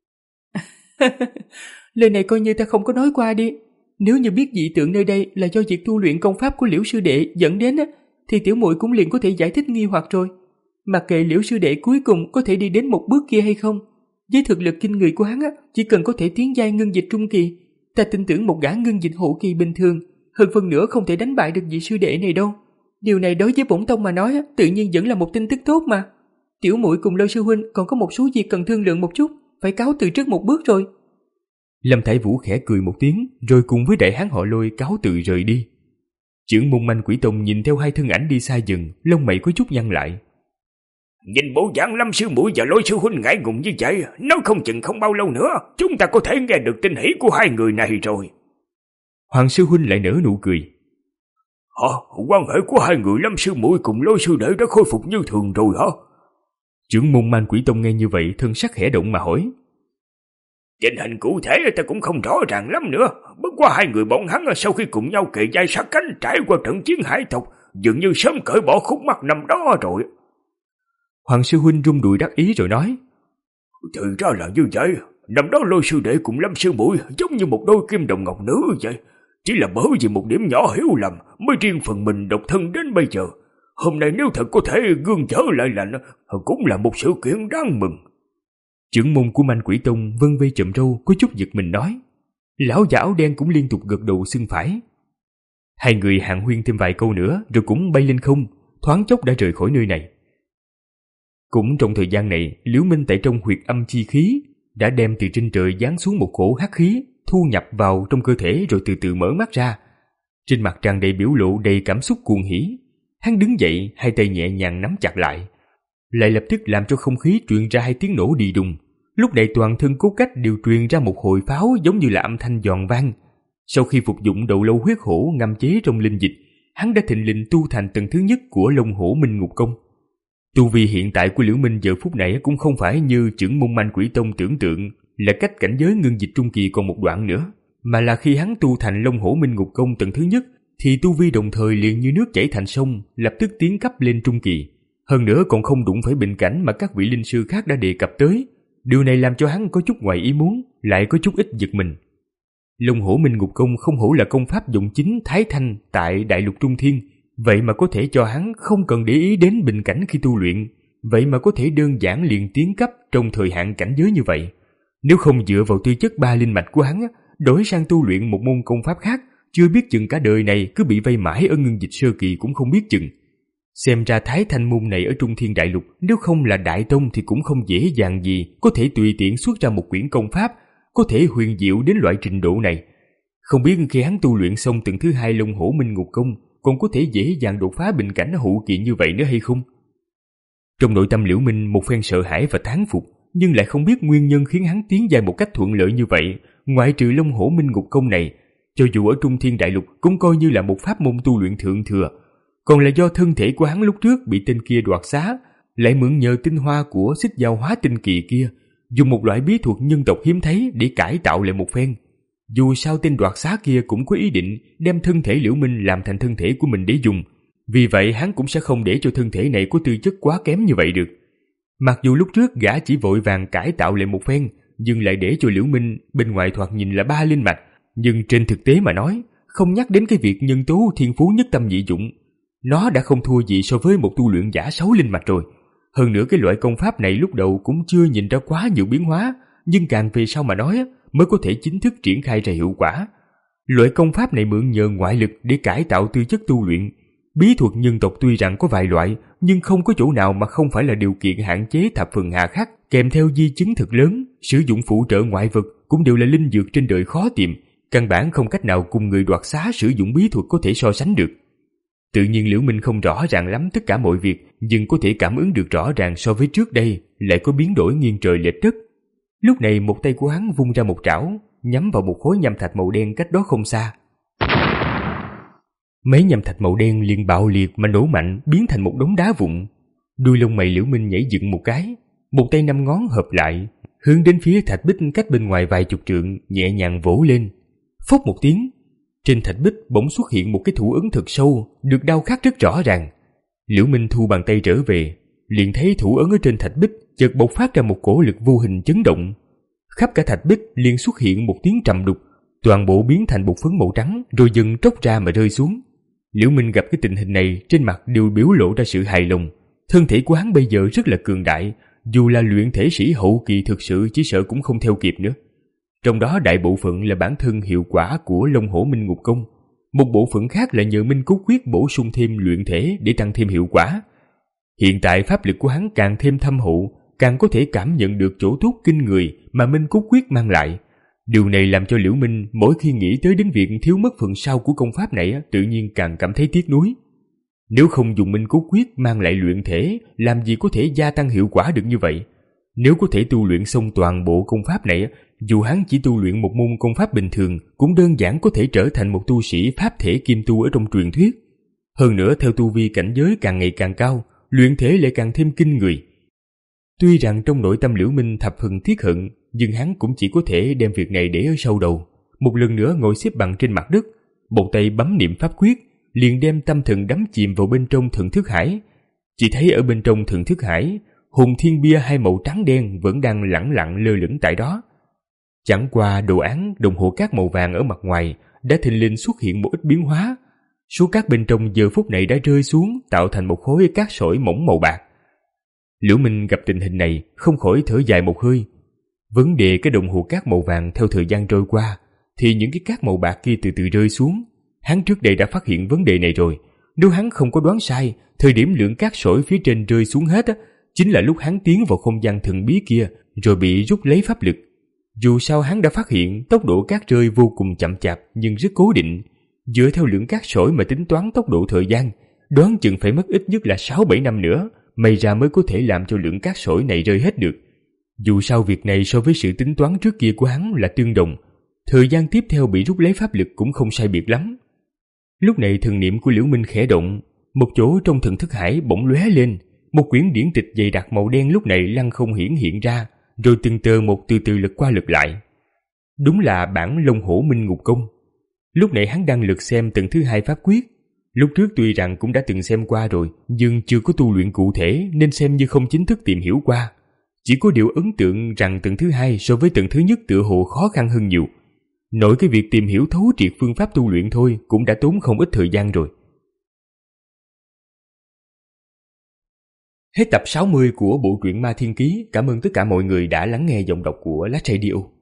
Lời này coi như ta không có nói qua đi. Nếu như biết dị tượng nơi đây là do việc tu luyện công pháp của Liễu sư đệ dẫn đến á, thì tiểu muội cũng liền có thể giải thích nghi hoặc rồi. Mặc kệ Liễu sư đệ cuối cùng có thể đi đến một bước kia hay không, với thực lực kinh người của hắn á, chỉ cần có thể tiến giai ngưng dịch trung kỳ, ta tin tưởng một gã ngưng dịch hậu kỳ bình thường hơn phần nữa không thể đánh bại được vị sư đệ này đâu. Điều này đối với bổn tông mà nói á, tự nhiên vẫn là một tin tức tốt mà. Tiểu muội cùng Lôi sư huynh còn có một số việc cần thương lượng một chút, phải cáo từ trước một bước rồi. Lâm Thải Vũ khẽ cười một tiếng rồi cùng với đại hán họ Lôi cáo từ rời đi. Trưởng môn Man Quỷ Tông nhìn theo hai thân ảnh đi xa dần, lông mày có chút nhăn lại. Nhìn bộ dạng Lâm sư muội và Lôi sư huynh ngại ngùng như vậy, nói không chừng không bao lâu nữa chúng ta có thể nghe được tin hỷ của hai người này rồi. Hoàng sư huynh lại nở nụ cười. Hả? Quan hệ của hai người Lâm sư muội cùng Lôi sư đệ đã khôi phục như thường rồi hả? Trưởng môn Man Quỷ Tông nghe như vậy thân sắc khẽ động mà hỏi. Tình hình cụ thể ta cũng không rõ ràng lắm nữa, bất qua hai người bọn hắn sau khi cùng nhau kề vai sát cánh trải qua trận chiến hải tộc, dường như sớm cởi bỏ khúc mắc năm đó rồi. Hoàng sư huynh rung đùi đắc ý rồi nói. Thì ra là như vậy, năm đó Lôi sư đệ cùng Lâm sư muội giống như một đôi kim đồng ngọc nữ vậy. Chỉ là bởi vì một điểm nhỏ hiểu lầm mới riêng phần mình độc thân đến bây giờ. Hôm nay nếu thật có thể gương trở lại lành cũng là một sự kiện đáng mừng. Trưởng môn của Man Quỷ Tông vân vê chậm râu có chút giật mình nói. Lão già áo đen cũng liên tục gật đầu xưng phải. Hai người hàn huyên thêm vài câu nữa rồi cũng bay lên không, thoáng chốc đã rời khỏi nơi này. Cũng trong thời gian này, Liễu Minh tại trong huyệt âm chi khí đã đem từ trên trời giáng xuống một cổ hắc khí, thu nhập vào trong cơ thể rồi từ từ mở mắt ra. Trên mặt tràn đầy biểu lộ đầy cảm xúc cuồng hỉ. Hắn đứng dậy, hai tay nhẹ nhàng nắm chặt lại, lại lập tức làm cho không khí truyền ra hai tiếng nổ đi đùng. Lúc này toàn thân Cốt Cách đều truyền ra một hồi pháo giống như là âm thanh giòn vang. Sau khi phục dụng đầu lâu huyết hổ ngâm chế trong linh dịch, hắn đã thịnh lình tu thành tầng thứ nhất của Long Hổ Minh Ngục Công. Tu vi hiện tại của Liễu Minh giờ phút này cũng không phải như trưởng môn Man Quỷ Tông tưởng tượng là cách cảnh giới ngưng dịch trung kỳ còn một đoạn nữa, mà là khi hắn tu thành Long Hổ Minh Ngục Công tầng thứ nhất thì tu vi đồng thời liền như nước chảy thành sông, lập tức tiến cấp lên trung kỳ. Hơn nữa còn không đụng phải bình cảnh mà các vị linh sư khác đã đề cập tới. Điều này làm cho hắn có chút ngoài ý muốn, lại có chút ít giật mình. Long Hổ Minh Ngục Công không hổ là công pháp dụng chính Thái Thanh tại Đại Lục Trung Thiên, vậy mà có thể cho hắn không cần để ý đến bình cảnh khi tu luyện, vậy mà có thể đơn giản liền tiến cấp trong thời hạn cảnh giới như vậy. Nếu không dựa vào tư chất ba linh mạch của hắn, đổi sang tu luyện một môn công pháp khác, chưa biết chừng cả đời này cứ bị vây mãi ở ngưng dịch sơ kỳ cũng không biết chừng. Xem ra Thái Thanh môn này ở Trung Thiên Đại Lục nếu không là đại tông thì cũng không dễ dàng gì có thể tùy tiện xuất ra một quyển công pháp có thể huyền diệu đến loại trình độ này. Không biết khi hắn tu luyện xong tầng thứ hai Long Hổ Minh Ngục Công còn có thể dễ dàng đột phá bình cảnh hậu kỳ như vậy nữa hay không? Trong nội tâm Liễu Minh một phen sợ hãi và thán phục, nhưng lại không biết nguyên nhân khiến hắn tiến dài một cách thuận lợi như vậy. Ngoại trừ Long Hổ Minh Ngục Công này, cho dù ở Trung Thiên Đại Lục cũng coi như là một pháp môn tu luyện thượng thừa. Còn là do thân thể của hắn lúc trước bị tên kia đoạt xá, lại mượn nhờ tinh hoa của xích giao hóa tinh kỳ kia, dùng một loại bí thuật nhân tộc hiếm thấy để cải tạo lại một phen. Dù sao tên đoạt xá kia cũng có ý định đem thân thể Liễu Minh làm thành thân thể của mình để dùng, vì vậy hắn cũng sẽ không để cho thân thể này có tư chất quá kém như vậy được. Mặc dù lúc trước gã chỉ vội vàng cải tạo lại một phen, nhưng lại để cho Liễu Minh bên ngoài thoạt nhìn là ba linh mạch, nhưng trên thực tế mà nói, không nhắc đến cái việc nhân tố thiên phú nhất tâm nhị dụng, nó đã không thua gì so với một tu luyện giả sáu linh mạch rồi. Hơn nữa cái loại công pháp này lúc đầu cũng chưa nhìn ra quá nhiều biến hóa, nhưng càng về sau mà nói mới có thể chính thức triển khai ra hiệu quả. Loại công pháp này mượn nhờ ngoại lực để cải tạo tư chất tu luyện. Bí thuật nhân tộc tuy rằng có vài loại, nhưng không có chỗ nào mà không phải là điều kiện hạn chế thập phần hà khắc, kèm theo di chứng thực lớn. Sử dụng phụ trợ ngoại vật cũng đều là linh dược trên đời khó tìm, căn bản không cách nào cùng người đoạt xá sử dụng bí thuật có thể so sánh được. Tự nhiên Liễu Minh không rõ ràng lắm tất cả mọi việc, nhưng có thể cảm ứng được rõ ràng so với trước đây lại có biến đổi nghiêng trời lệch đất. Lúc này một tay của hắn vung ra một trảo, nhắm vào một khối nham thạch màu đen cách đó không xa. Mấy nham thạch màu đen liền bạo liệt mà nổ mạnh, biến thành một đống đá vụn. Đuôi lông mày Liễu Minh nhảy dựng một cái, một tay năm ngón hợp lại, hướng đến phía thạch bích cách bên ngoài vài chục trượng, nhẹ nhàng vỗ lên. Phốc một tiếng, trên thạch bích bỗng xuất hiện một cái thủ ấn thật sâu, được đao khắc rất rõ ràng. Liễu Minh thu bàn tay trở về, liền thấy thủ ấn ở trên thạch bích chợt bộc phát ra một cổ lực vô hình chấn động. Khắp cả thạch bích liền xuất hiện một tiếng trầm đục, toàn bộ biến thành bột phấn màu trắng rồi dần tróc ra mà rơi xuống. Liễu Minh gặp cái tình hình này, trên mặt đều biểu lộ ra sự hài lòng. Thân thể của hắn bây giờ rất là cường đại, dù là luyện thể sĩ hậu kỳ thực sự chỉ sợ cũng không theo kịp nữa. Trong đó đại bộ phận là bản thân hiệu quả của Long Hổ Minh Ngục Công, một bộ phận khác là nhờ Minh Cốt Quyết bổ sung thêm luyện thể để tăng thêm hiệu quả. Hiện tại pháp lực của hắn càng thêm thâm hậu, càng có thể cảm nhận được chỗ tốt kinh người mà Minh Cốt Quyết mang lại. Điều này làm cho Liễu Minh mỗi khi nghĩ tới đến việc thiếu mất phần sau của công pháp này, tự nhiên càng cảm thấy tiếc nuối. Nếu không dùng Minh Cốt Quyết mang lại luyện thể, làm gì có thể gia tăng hiệu quả được như vậy? Nếu có thể tu luyện xong toàn bộ công pháp này, dù hắn chỉ tu luyện một môn công pháp bình thường, cũng đơn giản có thể trở thành một tu sĩ pháp thể kim tu ở trong truyền thuyết. Hơn nữa theo tu vi cảnh giới càng ngày càng cao, luyện thể lại càng thêm kinh người. Tuy rằng trong nội tâm Liễu Minh thập phần tiếc hận, nhưng hắn cũng chỉ có thể đem việc này để ở sau đầu. Một lần nữa ngồi xếp bằng trên mặt đất, một tay bấm niệm pháp quyết, liền đem tâm thần đắm chìm vào bên trong thần thức hải. Chỉ thấy ở bên trong thần thức hải, hồn thiên bia hai màu trắng đen vẫn đang lẳng lặng lơ lửng tại đó. Chẳng qua đồ án đồng hồ cát màu vàng ở mặt ngoài đã thình lình xuất hiện một ít biến hóa. Số cát bên trong giờ phút này đã rơi xuống, tạo thành một khối cát sỏi mỏng màu bạc. Liễu Minh gặp tình hình này không khỏi thở dài một hơi. Vấn đề cái đồng hồ cát màu vàng theo thời gian trôi qua thì những cái cát màu bạc kia từ từ rơi xuống. Hắn trước đây đã phát hiện vấn đề này rồi. Nếu hắn không có đoán sai, thời điểm lượng cát sỏi phía trên rơi xuống hết á, chính là lúc hắn tiến vào không gian thần bí kia rồi bị rút lấy pháp lực. Dù sao hắn đã phát hiện tốc độ cát rơi vô cùng chậm chạp nhưng rất cố định. Dựa theo lượng cát sỏi mà tính toán tốc độ thời gian, đoán chừng phải mất ít nhất là sáu bảy năm nữa, may ra mới có thể làm cho lượng cát sỏi này rơi hết được. Dù sao việc này so với sự tính toán trước kia của hắn là tương đồng, thời gian tiếp theo bị rút lấy pháp lực cũng không sai biệt lắm. Lúc này thần niệm của Liễu Minh khẽ động, một chỗ trong thần thức hải bỗng lóe lên, một quyển điển tịch dày đặc màu đen lúc này lăng không hiển hiện ra, rồi từng tờ một từ từ lật qua lật lại. Đúng là bản Long Hổ Minh Ngục Công. Lúc này hắn đang lật xem tầng thứ hai pháp quyết. Lúc trước tuy rằng cũng đã từng xem qua rồi, nhưng chưa có tu luyện cụ thể nên xem như không chính thức tìm hiểu qua. Chỉ có điều ấn tượng rằng tầng thứ hai so với tầng thứ nhất tựa hồ khó khăn hơn nhiều. Nội cái việc tìm hiểu thấu triệt phương pháp tu luyện thôi cũng đã tốn không ít thời gian rồi. Hết tập sáu mươi của bộ truyện Ma Thiên Ký. Cảm ơn tất cả mọi người đã lắng nghe giọng đọc của Last Radio.